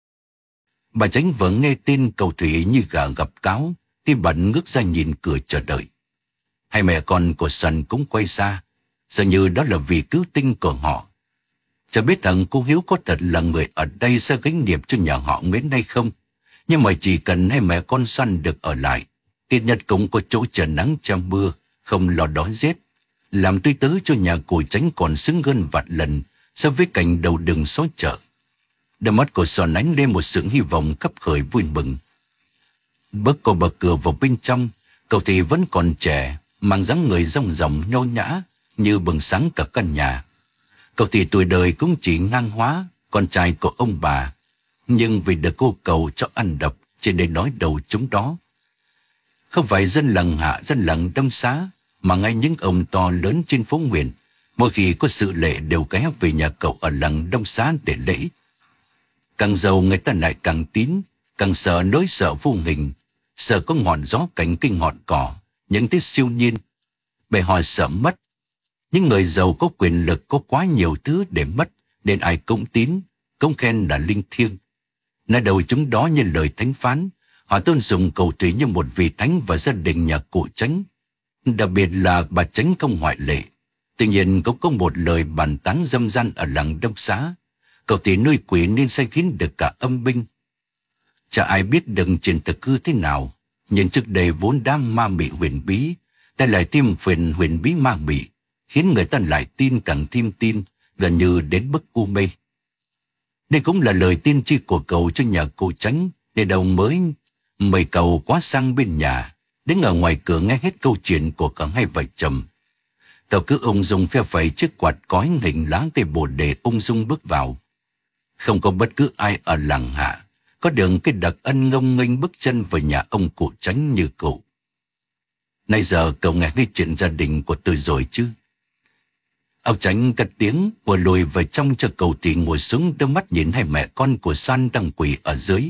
Bà Chánh vừa nghe tin cậu Thủy như gà gặp cáo, thì bận ngước ra nhìn cửa chờ đợi. Hai mẹ con của Xuân cũng quay xa, dường như đó là vì cứu tinh của họ. Chả biết thằng cô Hiếu có thật là người ở đây sẽ gánh nghiệp cho nhà họ Nguyễn hay không. Nhưng mà chỉ cần hai mẹ con Xuân được ở lại, thì Nhật cũng có chỗ chờ nắng che mưa, không lo đói rét, làm tươi tớ cho nhà của Chánh còn xứng hơn vạn lần so với cảnh đầu đường xó chợ. Đôi mắt của Xuân ánh lên một sự hy vọng khắp khởi vui mừng. Bước qua bậc cửa vào bên trong, cậu thì vẫn còn trẻ, mang dáng người rong ròng nho nhã như bừng sáng cả căn nhà. Cậu thì tuổi đời cũng chỉ ngang Hóa, con trai của ông bà, nhưng vì được cô cậu cho ăn độc chỉ để nói đầu chúng đó. Không phải dân làng Hạ, dân làng Đông Xá, mà ngay những ông to lớn trên phố Nguyễn, mỗi khi có sự lễ đều ghé về nhà cậu ở làng Đông Xá để lễ. Càng giàu người ta lại càng tín, càng sợ nỗi sợ vô hình, sợ có ngọn gió cành cây ngọn cỏ, những thứ siêu nhiên. Bởi họ sợ mất. Những người giàu có quyền lực có quá nhiều thứ để mất, nên ai cũng tín, cũng khen là linh thiêng. Nói đầu chúng đó như lời thánh phán, họ tôn sùng cậu Thủy như một vị thánh và gia đình nhà cụ Chánh. Đặc biệt là bà Chánh không ngoại lệ. Tuy nhiên cũng có một lời bàn tán dâm gian ở làng Đông Xá. Cậu Thủy nuôi quỷ nên sai khiến được cả âm binh. Chả ai biết đừng chuyện thực hư thế nào, nhưng trước đây vốn đang ma mị huyền bí, đây lại thêm phần huyền bí ma mị, khiến người ta lại tin càng thêm tin, gần như đến bức u mê. Đây cũng là lời tiên tri của cậu cho nhà cụ Chánh, để đầu mới mời cậu quá sang bên nhà, đứng ở ngoài cửa nghe hết câu chuyện của cả hai vợ chồng. Cậu cứ ung dung phe phẩy chiếc quạt cói hình lá cây bồ đề ung dung bước vào. Không có bất cứ ai ở làng Hạ có được cái đặc ân ngông nghênh bước chân vào nhà ông cụ Chánh như cậu. Nay giờ cậu nghe cái chuyện gia đình của tôi rồi chứ? Ông Chánh cất tiếng vừa lùi vào trong cho cậu thì ngồi xuống, đôi mắt nhìn hai mẹ con của San đang quỳ ở dưới.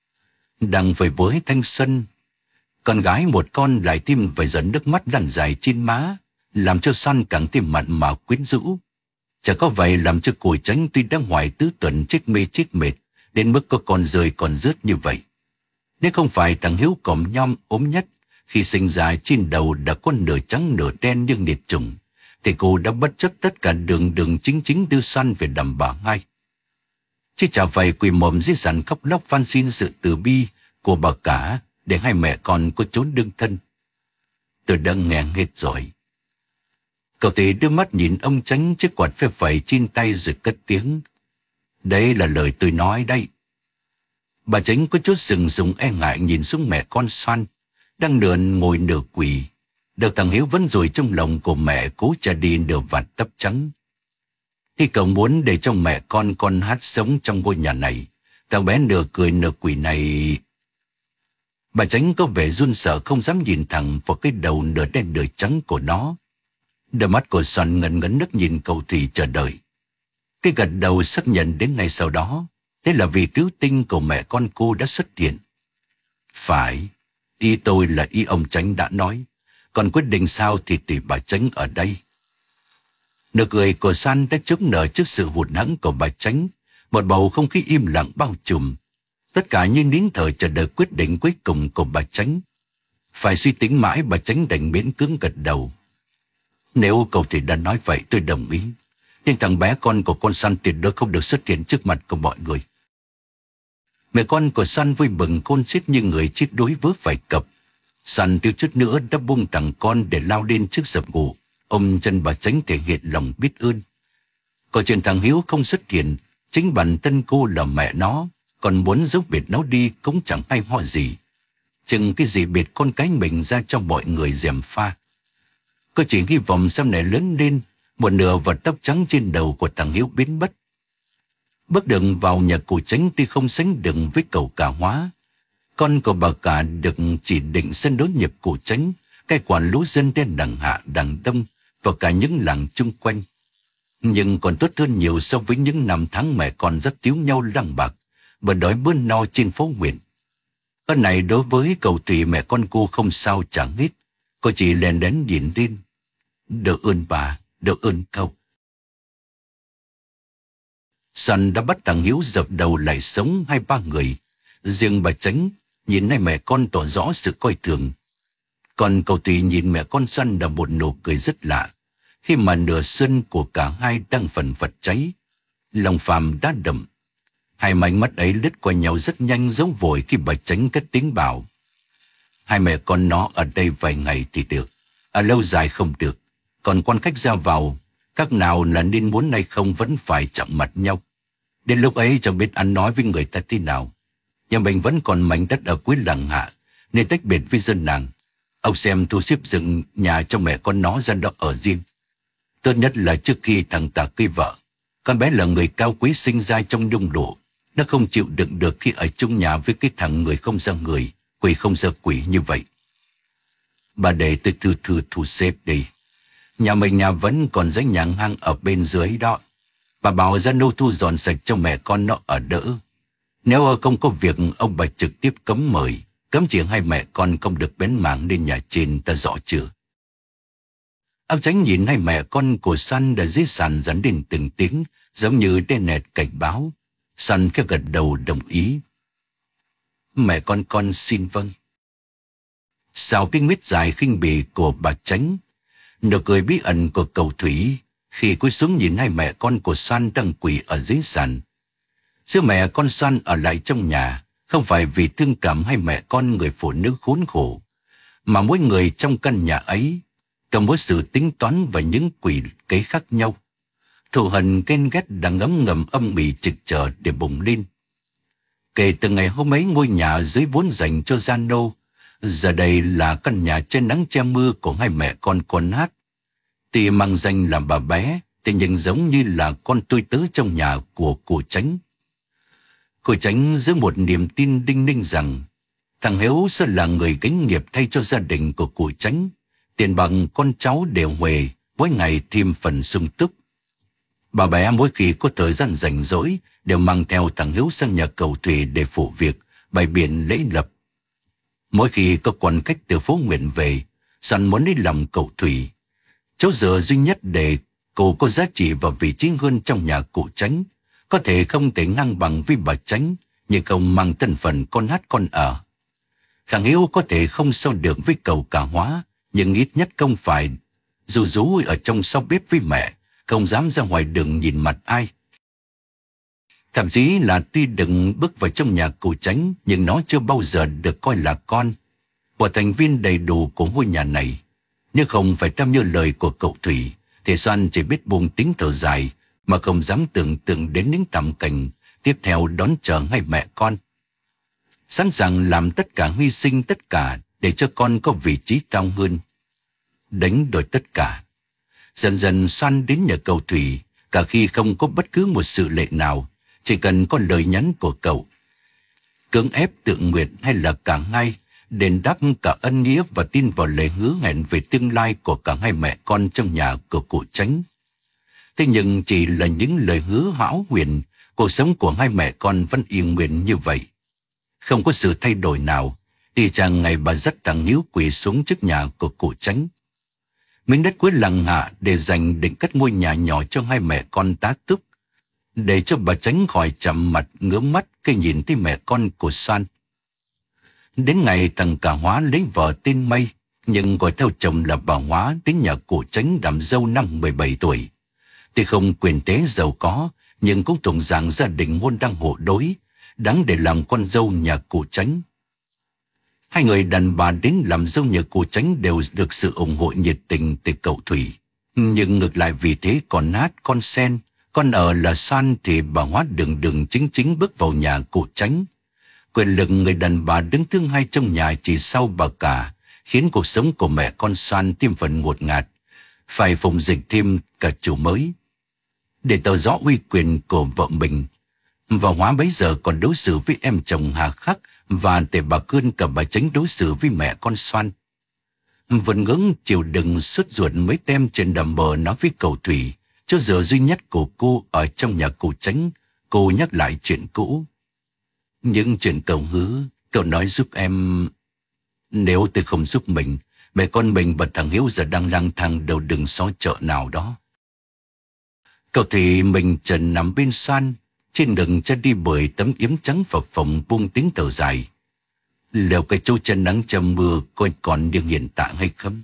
Đang phải với thanh xuân, con gái một con lại thêm vài giọt nước mắt lăn dài trên má, làm cho San càng thêm mặn mà quyến rũ. Chả có vậy làm cho cụ Chánh tuy đang hoài tứ tuần chết mê chết mệt, đến mức có con rơi còn rớt như vậy. Nếu không phải thằng Hiếu còm nhom ốm nhất, khi sinh ra trên đầu đã có nửa trắng nửa đen như liệt trùng, thì cô đã bất chấp tất cả đường chính đưa San về đầm bà ngay. Chứ chả phải quỳ mồm dưới sàn khóc lóc van xin sự từ bi của bà cả để hai mẹ con có trốn đương thân. Tôi đã nghe hết rồi. Cậu thì đưa mắt nhìn ông Chánh chiếc quạt phe phẩy trên tay rồi cất tiếng. Đấy là lời tôi nói đây. Bà Chánh có chút sừng sùng e ngại nhìn xuống mẹ con Xoan, đang nửa ngồi nửa quỳ. Đầu thằng Hiếu vẫn rồi trong lòng của mẹ cố trả đi nửa vạt tóc trắng. Khi cậu muốn để cho mẹ con hát sống trong ngôi nhà này, thằng bé nửa cười nửa quỳ này... Bà Chánh có vẻ run sợ không dám nhìn thẳng vào cái đầu nửa đen nửa trắng của nó. Đôi mắt của Xoan ngẩn ngấn nước nhìn cậu Thủy chờ đợi. Cái gật đầu xác nhận đến ngay sau đó, thế là vì cứu tinh của mẹ con cô đã xuất hiện. Phải, ý tôi là ý ông Chánh đã nói, còn quyết định sao thì tùy bà Chánh ở đây. Nụ cười của San đã chớp nở trước sự hụt hẫng của bà Chánh, một bầu không khí im lặng bao trùm. Tất cả như nín thở chờ đợi quyết định cuối cùng của bà Chánh. Phải suy tính mãi bà Chánh đành miễn cưỡng gật đầu. Nếu cậu thì đã nói vậy tôi đồng ý. Nhưng thằng bé con của con San tuyệt đối không được xuất hiện trước mặt của mọi người. Mẹ con của San vui mừng khôn xiết như người chết đuối vớ phải cập. San thiếu chút nữa đã buông thằng con để lao lên trước giường ngủ. Ôm chân bà Chánh thể hiện lòng biết ơn. Còn chuyện thằng Hiếu không xuất hiện, chính bản thân cô là mẹ nó, còn muốn giấu biệt nó đi cũng chẳng hay ho gì. Chừng cái gì biệt con cái mình ra cho mọi người gièm pha. Cô chỉ hy vọng sau này lớn lên, một nửa vật tóc trắng trên đầu của thằng Hiếu biến mất. Bước đường vào nhà cụ Chánh tuy không sánh đường với cậu Cả Hóa. Con của bà Cả được chỉ định sân đối nghiệp cụ Chánh, cai quản lũ dân đen đằng hạ đằng đông và cả những làng chung quanh. Nhưng còn tốt hơn nhiều so với những năm tháng mẹ con rất thiếu nhau lăng bạc và đói bữa no trên phố huyện. Cái này đối với cậu Thủy mẹ con cô không sao chẳng hết. Cô chỉ lén đến nhìn lên. Đỡ ơn bà, đỡ ơn cậu. Săn đã bắt thằng Hiếu dập đầu lại sống 2-3 người. Riêng bà Chánh nhìn hai mẹ con tỏ rõ sự coi thường. Còn cậu Thủy nhìn mẹ con Săn là một nụ cười rất lạ. Khi mà nửa xuân của cả hai đang phần phật cháy, lòng phàm đã đậm. Hai mảnh mắt ấy lướt qua nhau rất nhanh giống vội khi bà Chánh cất tiếng bảo. Hai mẹ con nó ở đây vài ngày thì được, ở lâu dài không được. Còn quan khách ra vào, các nào là nên muốn hay không vẫn phải chạm mặt nhau. Đến lúc ấy chẳng biết ăn nói với người ta thế nào. Nhà mình vẫn còn mảnh đất ở cuối làng hạ, nên tách biệt với dân làng. Ông xem thu xếp dựng nhà cho mẹ con nó ra đó ở riêng. Tốt nhất là trước khi thằng Tà cưới vợ, con bé là người cao quý sinh ra trong nhung lụa. Nó không chịu đựng được khi ở chung nhà với cái thằng người không ra người, quỷ không ra quỷ như vậy. Bà để tôi thư thu xếp đi. Nhà mình nhà vẫn còn dãy nhà hang ở bên dưới đó. Bà bảo ra nô thu dọn sạch cho mẹ con nó ở đỡ. Nếu không có việc, ông bà trực tiếp cấm mời, cấm chỉ hai mẹ con không được bén mảng lên nhà trên, ta rõ chưa? Ông Chánh nhìn hai mẹ con của San đã dưới sàn dẫn đến từng tiếng, giống như đen nẹt cảnh báo. San khẽ gật đầu đồng ý. Mẹ con xin vâng. Sau cái nguyết dài khinh bỉ của bà Chánh, nụ cười bí ẩn của cậu Thủy khi cúi xuống nhìn hai mẹ con của San đang quỳ ở dưới sàn. Giữa mẹ con San ở lại trong nhà không phải vì thương cảm hai mẹ con người phụ nữ khốn khổ, mà mỗi người trong căn nhà ấy cần mỗi sự tính toán và những quỷ kế khác nhau. Thù hận ghen ghét đang ngấm ngầm âm mỉ trực chờ để bùng lên. Kể từ ngày hôm ấy, ngôi nhà dưới vốn dành cho gian nô giờ đây là căn nhà che nắng che mưa của hai mẹ con Hát. Tuy mang danh là bà bé, thì nhưng giống như là con tôi tớ trong nhà của cô Chánh. Cô Chánh giữ một niềm tin đinh ninh rằng thằng Hiếu sẽ là người gánh nghiệp thay cho gia đình của cô Chánh. Tiền bằng con cháu đều huề, mỗi ngày thêm phần sung túc. Bà bé mỗi khi có thời gian rảnh rỗi đều mang theo thằng Hiếu sang nhà cậu Thủy để phụ việc, bày biện lễ lập. Mỗi khi có quan khách từ phố Nguyện về, San muốn đi làm cậu Thủy. Chỗ dựa duy nhất để cô có giá trị và vị trí hơn trong nhà cụ Chánh, có thể không thể ngang bằng với bà Chánh, nhưng không mang thân phận con Hát con ở. Thằng Hiếu có thể không so được với cậu Cả Hóa, nhưng ít nhất không phải dù rú ở trong sau bếp với mẹ, không dám ra ngoài đường nhìn mặt ai. Thậm chí là tuy đừng bước vào trong nhà cụ Chánh, nhưng nó chưa bao giờ được coi là con, một thành viên đầy đủ của ngôi nhà này. Nếu không phải theo như lời của cậu Thủy, thì Soan chỉ biết buông tiếng thở dài mà không dám tưởng tượng đến những thảm cảnh tiếp theo đón chờ ngay mẹ con. Sẵn sàng làm tất cả, hy sinh tất cả để cho con có vị trí cao hơn. Đánh đổi tất cả. Dần dần Soan đến nhà cậu Thủy, cả khi không có bất cứ một sự lệ nào, chỉ cần có lời nhắn của cậu. Cưỡng ép tự nguyện hay là cả hai, đền đáp cả ân nghĩa và tin vào lời hứa hẹn về tương lai của cả hai mẹ con trong nhà của cụ Chánh. Thế nhưng chỉ là những lời hứa hão huyền, cuộc sống của hai mẹ con vẫn yên nguyện như vậy. Không có sự thay đổi nào, thì chàng ngày bà dắt thằng Hiếu quỳ xuống trước nhà của cụ Chánh. Miếng đất cuối làng hạ để dành định cất ngôi nhà nhỏ cho hai mẹ con tá túc, để cho bà Chánh khỏi chậm mặt ngứa mắt khi nhìn thấy mẹ con của Soan. Đến ngày thằng Cả Hóa lấy vợ tên Mây, nhưng gọi theo chồng là bà Hóa đến nhà cụ Chánh đám dâu năm 17 tuổi. Tuy không quyền thế giàu có, nhưng cũng thuộc dạng gia đình môn đăng hộ đối, đáng để làm con dâu nhà cụ Chánh. Hai người đàn bà đến làm dâu nhà cụ Chánh đều được sự ủng hộ nhiệt tình từ cậu Thủy. Nhưng ngược lại vì thế con Nát, con Sen, con ở là Soan thì bà Hóa đường đường chính chính bước vào nhà cụ Chánh. Quyền lực người đàn bà đứng thứ hai trong nhà chỉ sau bà Cả, khiến cuộc sống của mẹ con Soan thêm phần ngột ngạt, phải phụng dịch thêm cả chủ mới. Để tỏ rõ uy quyền của vợ mình, và Hóa bấy giờ còn đối xử với em chồng hà khắc và tệ bạc hơn cả bà Chánh đối xử với mẹ con Soan. Vẫn ngưỡng chịu đựng sốt ruột mấy tem chuyện đầm bờ nói với cậu Thủy, cho giờ duy nhất của cô ở trong nhà cụ Chánh, cô nhắc lại chuyện cũ. Nhưng chuyện cậu hứa, cậu nói giúp em. Nếu tôi không giúp mình, mẹ con mình và thằng Hiếu giờ đang lang thang đầu đường xó chợ nào đó. Cậu Thủy mình trần nằm bên Soan, trên đường chân đi bởi tấm yếm trắng phập phồng buông tiếng thở dài. Liệu cái chỗ chân nắng trong mưa coi còn như hiện tại hay không?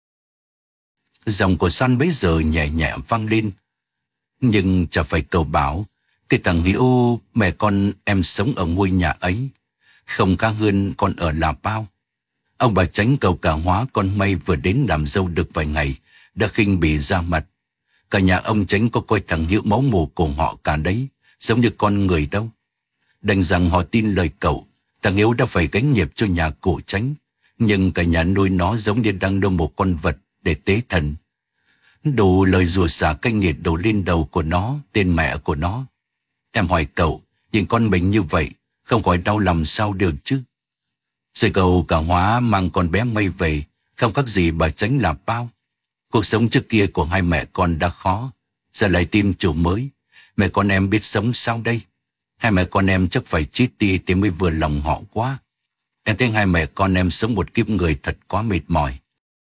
Giọng của Soan bấy giờ nhẹ nhẹ vang lên. Nhưng chả phải cậu bảo, cái thằng Hiếu mẹ con em sống ở ngôi nhà ấy, không khá hơn con ở là bao. Ông bà Chánh cậu Cả Hóa con Mây vừa đến làm dâu được vài ngày, đã khinh bỉ ra mặt. Cả nhà ông Chánh có coi thằng Hiếu máu mù của họ cả đấy, giống như con người đâu. Đành rằng họ tin lời cậu, thằng Hiếu đã phải gánh nghiệp cho nhà cụ Chánh, nhưng cả nhà nuôi nó giống như đang nuôi một con vật để tế thần. Đủ lời rủa xả cay nghiệt đổ lên đầu của nó, tên mẹ của nó. Em hỏi cậu, nhìn con mình như vậy, không khỏi đau lòng sao được chứ? Rồi cậu Cả Hóa mang con bé Mây về, không khác gì bà Chánh là bao. Cuộc sống trước kia của hai mẹ con đã khó, giờ lại tìm chủ mới. Mẹ con em biết sống sao đây? Hai mẹ con em chắc phải chết đi thì mới vừa lòng họ quá. Em thấy hai mẹ con em sống một kiếp người thật quá mệt mỏi.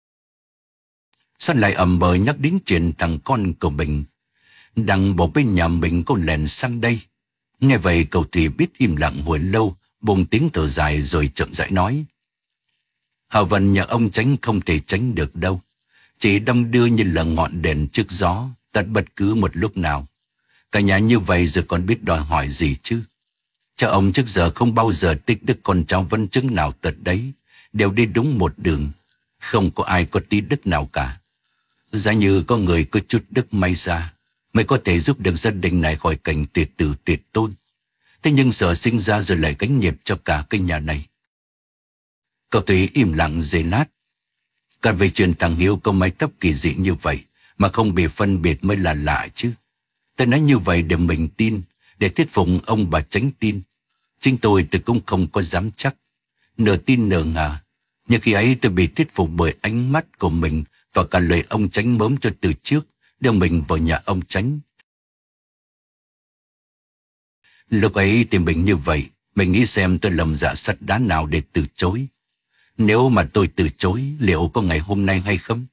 Sao lại ầm bờ nhắc đến chuyện thằng con của mình đang bỏ bên nhà mình có lèn sang đây? Nghe vậy cậu Thủy biết im lặng hồi lâu, buông tiếng thở dài rồi chậm rãi nói. Hào vận nhà ông Chánh không thể tránh được đâu. Chỉ đong đưa như là ngọn đèn trước gió, tắt bất cứ một lúc nào. Cả nhà như vậy rồi còn biết đòi hỏi gì chứ? Cha ông trước giờ không bao giờ tích đức con cháu vân chứng nào tật đấy, đều đi đúng một đường. Không có ai có tí đức nào cả. Giá như có người có chút đức may ra, mới có thể giúp được gia đình này khỏi cảnh tuyệt tử tuyệt tôn. Thế nhưng giờ sinh ra rồi lại gánh nghiệp cho cả cái nhà này. Cậu Thủy im lặng giây lát. Cả về chuyện thằng Hiếu có mái tóc kỳ dị như vậy mà không bị phân biệt mới là lạ chứ. Tôi nói như vậy để mình tin, để thuyết phục ông bà Chánh tin. Chính tôi cũng không có dám chắc, nửa tin nửa ngờ. Nhưng khi ấy tôi bị thuyết phục bởi ánh mắt của mình và cả lời ông Chánh mớm cho từ trước, đưa mình vào nhà ông Chánh. Lúc ấy thì mình như vậy, mình nghĩ xem tôi lầm dạ sắt đá nào để từ chối. Nếu mà tôi từ chối, liệu có ngày hôm nay hay không?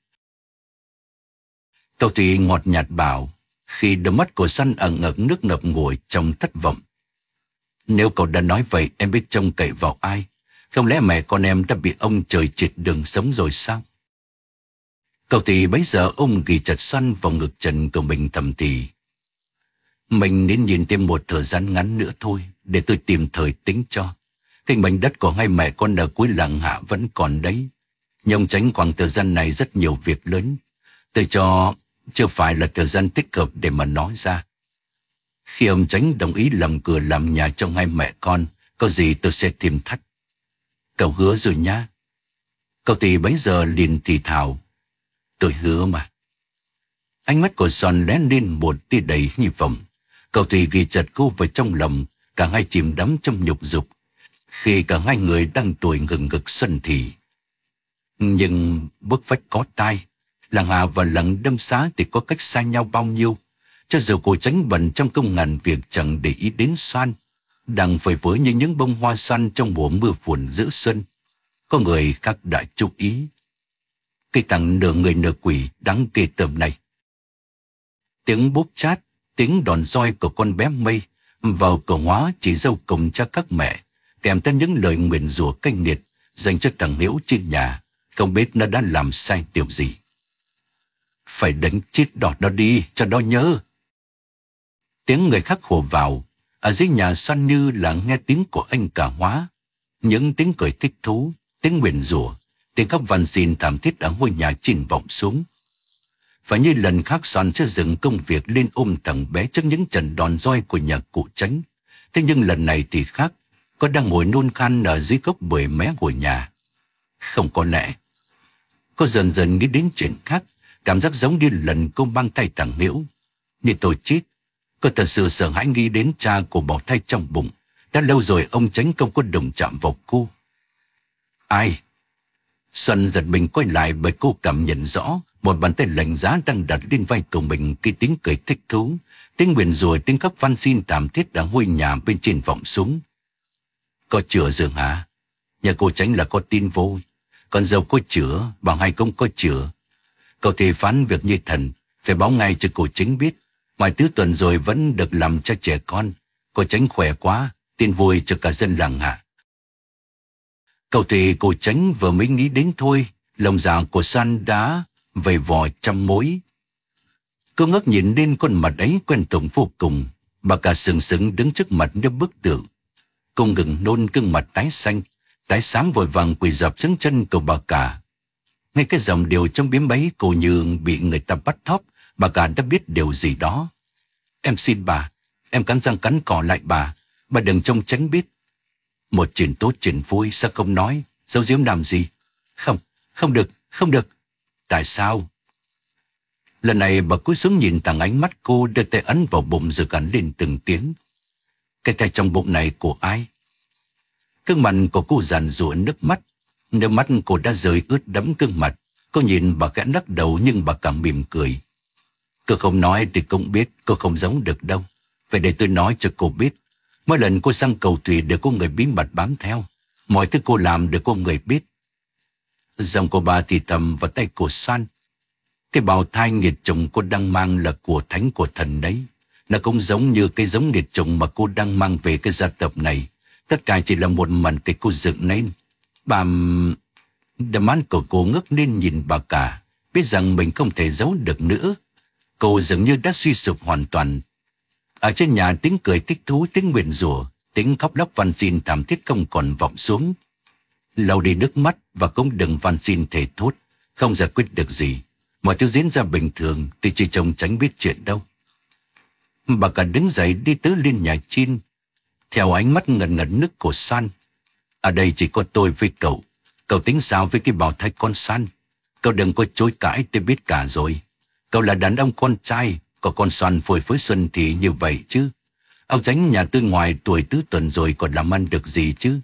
Cậu Thủy ngọt nhạt bảo, khi đôi mắt của Săn ẩn ẩn nước ngập ngùi trong thất vọng. Nếu cậu đã nói vậy, em biết trông cậy vào ai? Không lẽ mẹ con em đã bị ông trời triệt đường sống rồi sao? Cậu Thủy bấy giờ ôm ghì chặt Săn vào ngực trần của mình thầm thì. Mình nên nhìn thêm một thời gian ngắn nữa thôi, để tôi tìm thời tính cho. Cái mảnh đất của hai mẹ con ở cuối làng hạ vẫn còn đấy. Nhưng Chánh khoảng thời gian này rất nhiều việc lớn. Tôi cho chưa phải là thời gian thích hợp để mà nói ra. Khi ông Chánh đồng ý làm cửa làm nhà cho hai mẹ con, có gì tôi sẽ tìm thách. Cậu hứa rồi nhá. Cậu thì bấy giờ liền thì thào. Tôi hứa mà. Ánh mắt của Son lóe lên một tia đầy hy vọng. Cậu thì ghi chặt cô vào trong lòng, cả hai chìm đắm trong nhục dục. Khi cả hai người đang tuổi ngừng ngực xuân thì. Nhưng bước vách có tai, làng Hà và làng Đâm Xá thì có cách xa nhau bao nhiêu. Cho dù cô Chánh bận trong công ngàn việc chẳng để ý đến Soan, đang phơi phới như những bông hoa xoan trong mùa mưa phùn giữa xuân. Có người khác đã chú ý. Cái thằng nửa người nửa quỷ đáng ghê tởm này. Tiếng bốp chát, tiếng đòn roi của con bé Mây vào cầu hóa chỉ dâu cùng cha các mẹ, kèm theo những lời nguyền rủa cay nghiệt dành cho thằng Hiếu trên nhà, không biết nó đã làm sai điều gì. Phải đánh chết đọt nó đi, cho nó nhớ. Tiếng người khác hô vào, ở dưới nhà Soan như là nghe tiếng của anh cả hóa. Những tiếng cười thích thú, tiếng nguyền rủa, tiếng khóc van xin thảm thiết ở ngôi nhà trên vọng xuống. Và như lần khác Soan sẽ dừng công việc lên ôm thằng bé trước những trận đòn roi của nhà cụ Chánh. Thế nhưng lần này thì khác, cô đang ngồi nôn khan ở dưới gốc bưởi mé của nhà. Không có lẽ. Cô dần dần nghĩ đến chuyện khác, cảm giác giống như lần cô mang thai thằng Hiếu. Như tôi chết, cô thật sự sợ hãi nghĩ đến cha của bào thai trong bụng. Đã lâu rồi ông Chánh không có đụng chạm vào cô. Ai? Xuân giật mình quay lại bởi cô cảm nhận rõ một bàn tay lạnh giá đang đặt lên vai của mình. Khi tiếng cười thích thú, tiếng nguyền rủa, tiếng khóc van xin thảm thiết đã ngôi nhà bên trên vọng xuống. Có chữa rồi hả? Nhà cô Chánh là có tin vô. Còn dâu có chữa, bảo hai công có chữa. Cậu thì phán việc như thần, phải báo ngay cho cô Chánh biết. Ngoài tứ tuần rồi vẫn được làm cho trẻ con. Cô Chánh khỏe quá, tin vui cho cả dân làng Hạ. Cậu thì cô Chánh vừa mới nghĩ đến thôi, lòng dạ của San đã vầy vò trăm mối. Cô ngước nhìn lên con mặt ấy quen thuộc vô cùng. Bà cả sừng sững đứng trước mặt như bức tượng. Cô ngừng nôn, gương mặt tái xanh, tái xám vội vàng quỳ dập xuống chân của bà cả. Ngay cái dòng điều trong biếm bấy cô như bị người ta bắt thóp. Bà cả đã biết điều gì đó. Em xin bà, em cắn răng cắn cỏ lại bà đừng trông Chánh biết. Một chuyện tốt chuyện vui sao không nói, giấu giếm làm gì? Không được. Tại sao? Lần này bà cúi xuống nhìn thẳng ánh mắt cô, đưa tay ấn vào bụng rồi gắn lên từng tiếng. Cái tay trong bụng này của ai? Gương mặt của cô giàn rủa nước mắt cô đã rơi ướt đẫm gương mặt. Cô nhìn bà khẽ lắc đầu nhưng bà càng mỉm cười. Cô không nói thì cũng biết cô không giấu được đâu. Vậy để tôi nói cho cô biết. Mỗi lần cô sang cầu thủy đều có người bí mật bám theo. Mọi thứ cô làm đều có người biết. Giọng của bà thì thầm vào tay của Soan. Cái bào thai nghiệt chủng cô đang mang là của thánh của thần đấy. Nó cũng giống như cái giống nghiệt chủng mà cô đang mang về cái gia tộc này. Tất cả chỉ là một màn kịch cô dựng nên. Đôi mắt của cô ngước lên nhìn bà cả, biết rằng mình không thể giấu được nữa. Cô dường như đã suy sụp hoàn toàn. Ở trên nhà tiếng cười thích thú, tiếng nguyền rủa, tiếng khóc lóc van xin thảm thiết không còn vọng xuống. Lau đi nước mắt và cũng đừng van xin thề thốt, không giải quyết được gì. Mọi thứ diễn ra bình thường thì chỉ chồng Chánh biết chuyện đâu. Bà cả đứng dậy đi tới lên nhà trên, theo ánh mắt ngần ngần nước của San. Ở đây chỉ có tôi với cậu. Cậu tính sao với cái bào thai con San? Cậu đừng có chối cãi, tôi biết cả rồi. Cậu là đàn ông con trai, có con Soan phôi phới xuân thì như vậy chứ. Ông Chánh nhà tôi ngoài tuổi tứ tuần rồi còn làm ăn được gì chứ?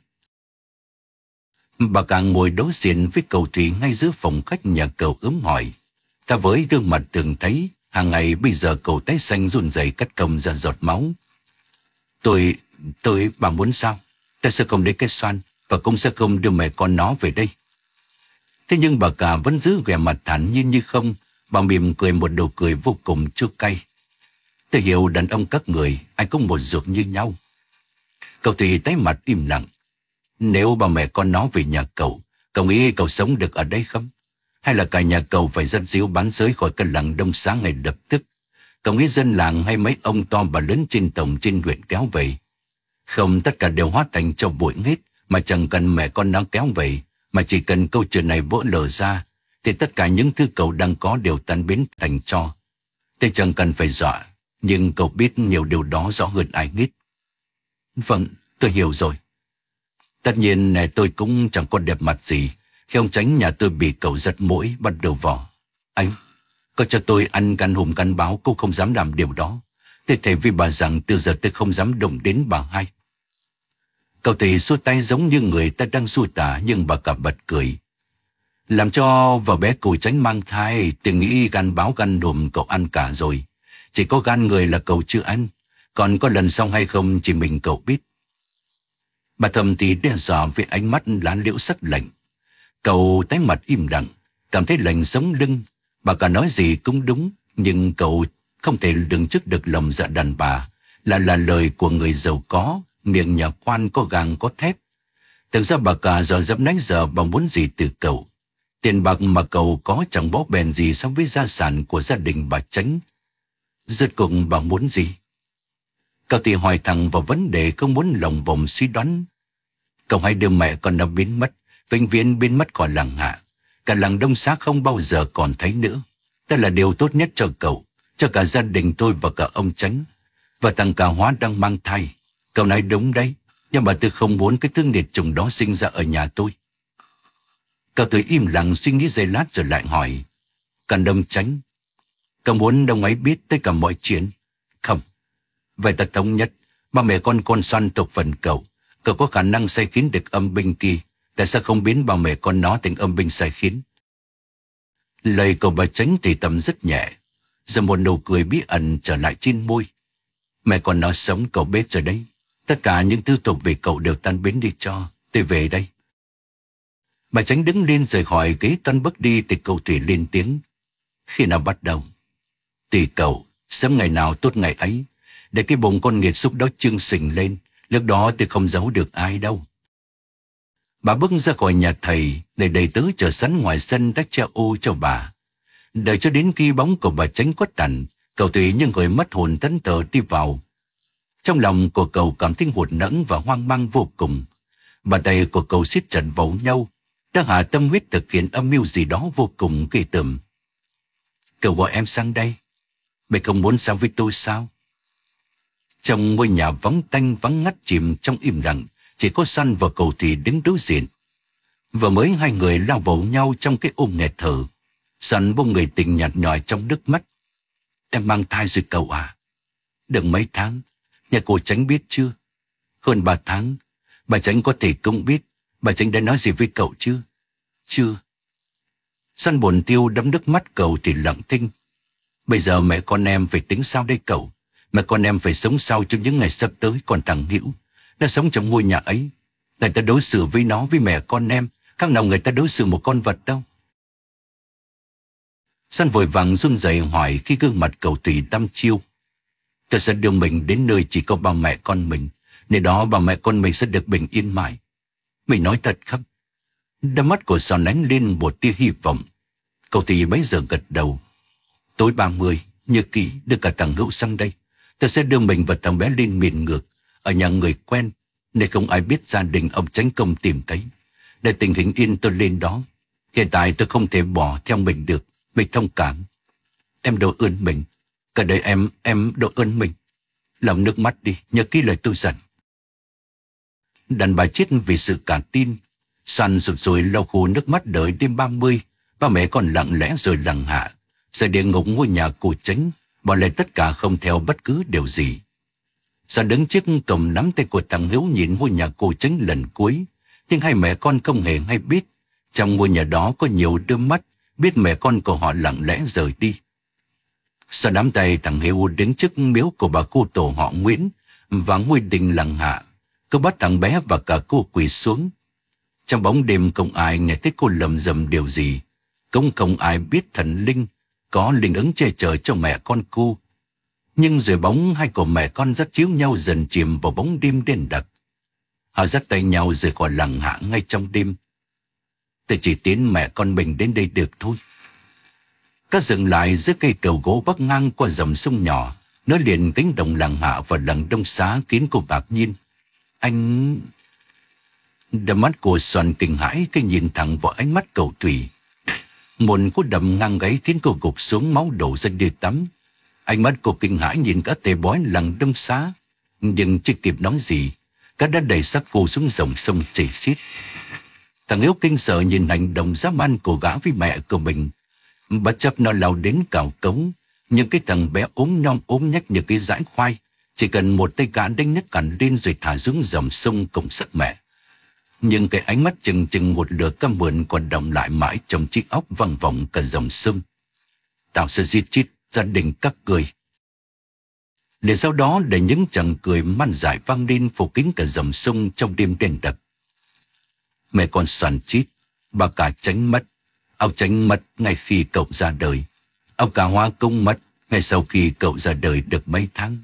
Bà cả ngồi đối diện với cậu Thủy ngay giữa phòng khách nhà cậu ướm hỏi. Ta với gương mặt thường thấy, hàng ngày bây giờ cậu tái xanh run rẩy cắt câm ra giọt máu. Bà muốn sao? Ta sẽ không lấy cái Soan và cũng sẽ không đưa mẹ con nó về đây. Thế nhưng bà cả vẫn giữ vẻ mặt thản nhiên như không. Bà mỉm cười một nụ cười vô cùng chua cay. Tôi hiểu đàn ông các người, ai cũng một ruột như nhau. Cậu thì tái mặt im lặng. Nếu bà mẹ con nó về nhà cậu nghĩ cậu sống được ở đây không? Hay là cả nhà cậu phải dắt díu bán giới khỏi căn làng Đông Xá ngay lập tức? Cậu nghĩ dân làng hay mấy ông to bà lớn trên tổng trên huyện kéo về? Không, tất cả đều hóa thành cho bụi hết, mà chẳng cần mẹ con nó kéo về, mà chỉ cần câu chuyện này vỡ lở ra, thì tất cả những thứ cậu đang có đều tan biến thành tro. Thế chẳng cần phải dọa, nhưng cậu biết nhiều điều đó rõ hơn ai hết. Vâng, tôi hiểu rồi. Tất nhiên này tôi cũng chẳng có đẹp mặt gì khi ông Chánh nhà tôi bị cậu giật mũi bắt đầu vò. Anh, có cho tôi ăn gan hùm gan báo cô không dám làm điều đó. Tôi thề với bà rằng từ giờ tôi không dám động đến bà hai. Cậu thì xua tay giống như người ta đang xua tả, nhưng bà cả bật cười. Làm cho vợ bé cùi Chánh mang thai, tôi nghĩ gan báo gan hùm cậu ăn cả rồi. Chỉ có gan người là cậu chưa ăn, còn có lần xong hay không chỉ mình cậu biết. Bà Thầm thì đe dọa với ánh mắt lá liễu sắc lạnh. Cậu tái mặt im lặng, cảm thấy lạnh sống lưng. Bà cả nói gì cũng đúng, nhưng cậu không thể đứng trước được lòng dạ đàn bà, là lời của người giàu có, miệng nhà quan có gang có thép. Thực ra bà cả dò dẫm nãy giờ bà muốn gì từ cậu. Tiền bạc mà cậu có chẳng bó bèn gì so với gia sản của gia đình bà Chánh. Rốt cuộc bà muốn gì? Cậu thì hỏi thẳng vào vấn đề, không muốn lòng vòng suy đoán. Cậu hai đứa mẹ con đã biến mất, vĩnh viễn biến mất khỏi làng Hạ. Cả làng Đông Xá không bao giờ còn thấy nữa. Đó là điều tốt nhất cho cậu, cho cả gia đình tôi và cả ông Chánh. Và thằng Cà Hóa đang mang thai. Cậu nói đúng đấy, nhưng mà tôi không muốn cái thứ nghiệt chủng đó sinh ra ở nhà tôi. Cậu tôi im lặng suy nghĩ giây lát rồi lại hỏi. Còn ông Chánh, cậu muốn ông ấy biết tất cả mọi chuyện? Không. Vậy ta thống nhất, ba mẹ con Xoan thuộc phần cậu. Cậu có khả năng sai khiến được âm binh kia. Tại sao không biến ba mẹ con nó thành âm binh sai khiến? Lời cậu bà Chánh thì tầm rất nhẹ, rồi một nụ cười bí ẩn trở lại trên môi. Mẹ con nó sống cậu biết rồi đấy. Tất cả những thứ thuộc về cậu đều tan biến đi cho. Tôi về đây. Bà Chánh đứng lên rời khỏi ghế toan bước đi thì cậu Thủy lên tiếng. Khi nào bắt đầu? Tùy cậu, sớm ngày nào tốt ngày ấy. Để cái bụng con nghiệt xúc đó trương sình lên. Lúc đó tôi không giấu được ai đâu. Bà bước ra khỏi nhà thầy, để đầy tớ chờ sẵn ngoài sân đã treo ô cho bà. Đợi cho đến khi bóng của bà Chánh khuất tàn, cậu Thủy như người mất hồn thẫn thờ đi vào. Trong lòng của cậu cảm thấy hụt hẫng và hoang mang vô cùng. Bàn tay của cậu siết chặt vào nhau, đang hạ tâm huyết thực hiện âm mưu gì đó vô cùng kỳ tởm. Cậu gọi em sang đây. Mày không muốn sang với tôi sao? Trong ngôi nhà vắng tanh vắng ngắt chìm trong im lặng, chỉ có Xoan và cậu Thủy đứng đối diện. Vừa mới hai người lao vào nhau trong cái ôm nghẹt thở. Xoan buông người tình nhạt nhòa trong nước mắt. Em mang thai rồi cậu à? Được mấy tháng, nhà cô Chánh biết chưa? Hơn 3 tháng, bà Chánh có thể cũng biết. Bà Chánh đã nói gì với cậu chưa? Chưa. Xoan buồn tiêu đẫm nước mắt cậu thì lặng thinh. Bây giờ mẹ con em phải tính sao đây cậu? Mẹ con em phải sống sao trong những ngày sắp tới. Còn thằng Hữu đã sống trong ngôi nhà ấy. Người ta đối xử với nó, với mẹ con em, khác nào người ta đối xử một con vật đâu. Xoan vội vàng run rẩy hỏi khi gương mặt cậu Thủy đăm chiêu. Tôi sẽ đưa mình đến nơi chỉ có ba mẹ con mình. Nơi đó ba mẹ con mình sẽ được bình yên mãi. Mình nói thật không? Đôi mắt của Xoan ánh lên một tia hy vọng. Cậu Thủy bấy giờ gật đầu. Tối 30, nhớ kỹ đưa cả thằng Hữu sang đây. Tôi sẽ đưa mình và thằng bé lên miền ngược, ở nhà người quen, nên không ai biết gia đình ông Chánh Công tìm thấy. Để tình hình yên tôi lên đó. Hiện tại tôi không thể bỏ theo mình được. Mình thông cảm. Em độ ơn mình. Cả đời em độ ơn mình. Lòng nước mắt đi, nhớ kỹ lời tôi dặn. Đàn bà chết vì sự cả tin. Xoan sụt sùi lau khô nước mắt đợi đêm 30. Ba mẹ còn lặng lẽ rồi lặng hạ. Rời địa ngục ngôi nhà cô Chánh, bỏ lại tất cả không theo bất cứ điều gì. Xoan đứng trước cầm nắm tay của thằng Hữu nhìn ngôi nhà cô Chánh lần cuối. Nhưng hai mẹ con không hề hay biết. Trong ngôi nhà đó có nhiều đôi mắt biết mẹ con của họ lặng lẽ rời đi. Sau nắm tay thằng Hữu đứng trước miếu của bà cô tổ họ Nguyễn và ngôi đình làng Hạ. Cô bắt thằng bé và cả cô quỳ xuống. Trong bóng đêm không ai nghe thấy cô lầm rầm điều gì. Cũng không ai biết thần linh có linh ứng che chở cho mẹ con cô. Nhưng rồi bóng hai của mẹ con dắt chiếu nhau dần chìm vào bóng đêm đen đặc. Họ dắt tay nhau rời khỏi làng Hạ ngay trong đêm. Tôi chỉ tiến mẹ con mình đến đây được thôi. Các dừng lại dưới cây cầu gỗ bắc ngang qua dòng sông nhỏ, nối liền cánh đồng làng Hạ và làng Đông Xá khiến cô ngạc nhiên. Anh... Đôi mắt của Xoan kinh hãi khi nhìn thẳng vào ánh mắt cậu Thủy. Một cú đầm ngang gáy khiến cô gục xuống, máu đổ ra đi tắm. Ánh mắt cô kinh hãi nhìn cả tề bói làng Đông Xá, nhưng chưa kịp nói gì, cả đã đẩy xác cô xuống dòng sông chảy xiết. Thằng Hiếu kinh sợ nhìn hành động dám ăn của gã với mẹ của mình, bất chấp nó lao đến cào cống. Nhưng cái thằng bé ốm nhom ốm nhách như cái dải khoai, chỉ cần một tay gã đánh nhấc cản lên rồi thả xuống dòng sông cùng sức mẹ. Nhưng cái ánh mắt chừng chừng một lửa căm hờn còn đọng lại mãi trong chiếc óc văng vọng cả dòng sông. Tao sẽ giết chết gia đình các người. Để sau đó để những chàng cười man dại vang lên phủ kín cả dòng sông trong đêm đen đặc. Mẹ con xoàn chít, bà cả Tránh mất. Ông Tránh mất ngay khi cậu ra đời. Ông cả Hoa cũng mất ngay sau khi cậu ra đời được mấy tháng.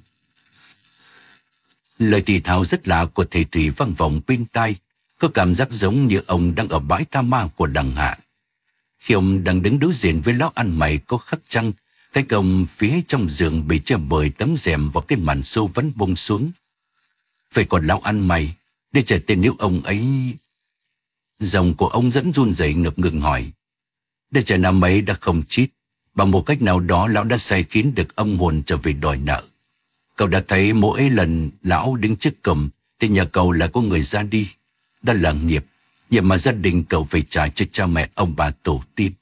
Lời thì thào rất lạ của thầy Thủy vang vọng bên tai, có cảm giác giống như ông đang ở bãi tha ma của đằng Hạ. Khi ông đang đứng đối diện với lão ăn mày có khắc trăng, thấy ông phía trong giường bị che bởi tấm rèm và cái màn xô vẫn buông xuống. Vậy còn lão ăn mày, để trả tên nếu ông ấy... Giọng của ông dẫn run rẩy ngập ngừng hỏi. Để trả năm ấy đã không chết, bằng một cách nào đó lão đã sai khiến được ông hồn trở về đòi nợ. Cậu đã thấy mỗi lần lão đứng trước cổng thì nhà cậu là có người ra đi. Đó là nghiệp, vậy mà gia đình cậu phải trả cho cha mẹ ông bà tổ tiên.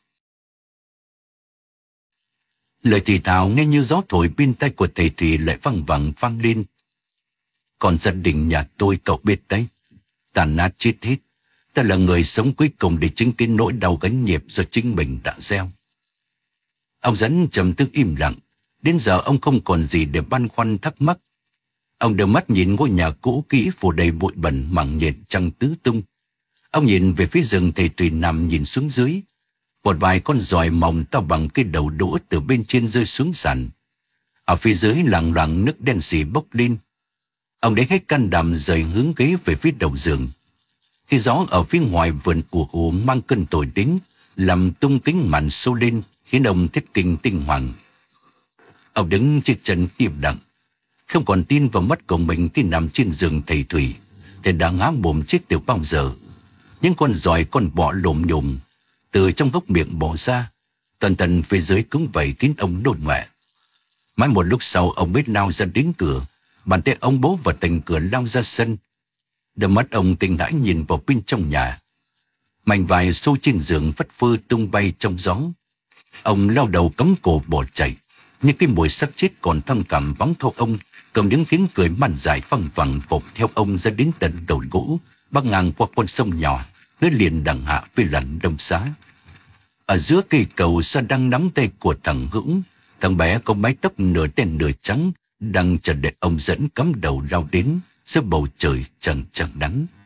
Lời thì thào nghe như gió thổi bên tay của thầy Thủy lại văng vẳng vang lên. Còn gia đình nhà tôi cậu biết đấy, tàn nát chết hết. Ta là người sống cuối cùng để chứng kiến nỗi đau gánh nghiệp do chính mình đã gieo. Ông Dẫn trầm tư im lặng. Đến giờ ông không còn gì để băn khoăn thắc mắc. Ông đưa mắt nhìn ngôi nhà cũ kỹ phủ đầy bụi bẩn mảng nhện trăng tứ tung. Ông nhìn về phía rừng thầy Tùy nằm nhìn xuống dưới. Một vài con giòi mỏng to bằng cái đầu đũa từ bên trên rơi xuống sàn. Ở phía dưới làng loảng nước đen xì bốc lên. Ông lấy hết can đảm rời hướng ghế về phía đầu giường. Khi gió ở phía ngoài vườn ùa ùa mang cơn tồi đến, làm tung kính màn xô lên, khiến ông thất kinh tinh hoàng. Ông đứng trên chân im lặng, không còn tin vào mắt của mình khi nằm trên giường thầy Thủy, thì đã ngã mồm chết từ bao giờ. Những con giòi con bọ lồm nhồm từ trong gốc miệng bò ra, toàn thân phía dưới cũng vậy khiến ông đột ngoẹ. Mãi một lúc sau ông mới lao ra đến cửa, bàn tay ông bố vào thành cửa lao ra sân. Đôi mắt ông kinh hãi nhìn vào bên trong nhà. Mảnh vải xô trên giường phất phơ tung bay trong gió. Ông lao đầu cắm cổ bỏ chạy, nhưng cái mùi xác chết còn thâm cảm bóng theo ông, cầm những tiếng cười man dại văng vẳng vọng theo ông ra đến tận đầu gỗ, bắc ngang qua con sông nhỏ, nối liền đằng Hạ với làng Đông Xá. Ở giữa cây cầu Sa đang nắm tay của thằng Hữu, thằng bé có mái tóc nửa đen nửa trắng, đang chờ đợi ông Dẫn cắm đầu lao đến giữa bầu trời trăng trăng nắng.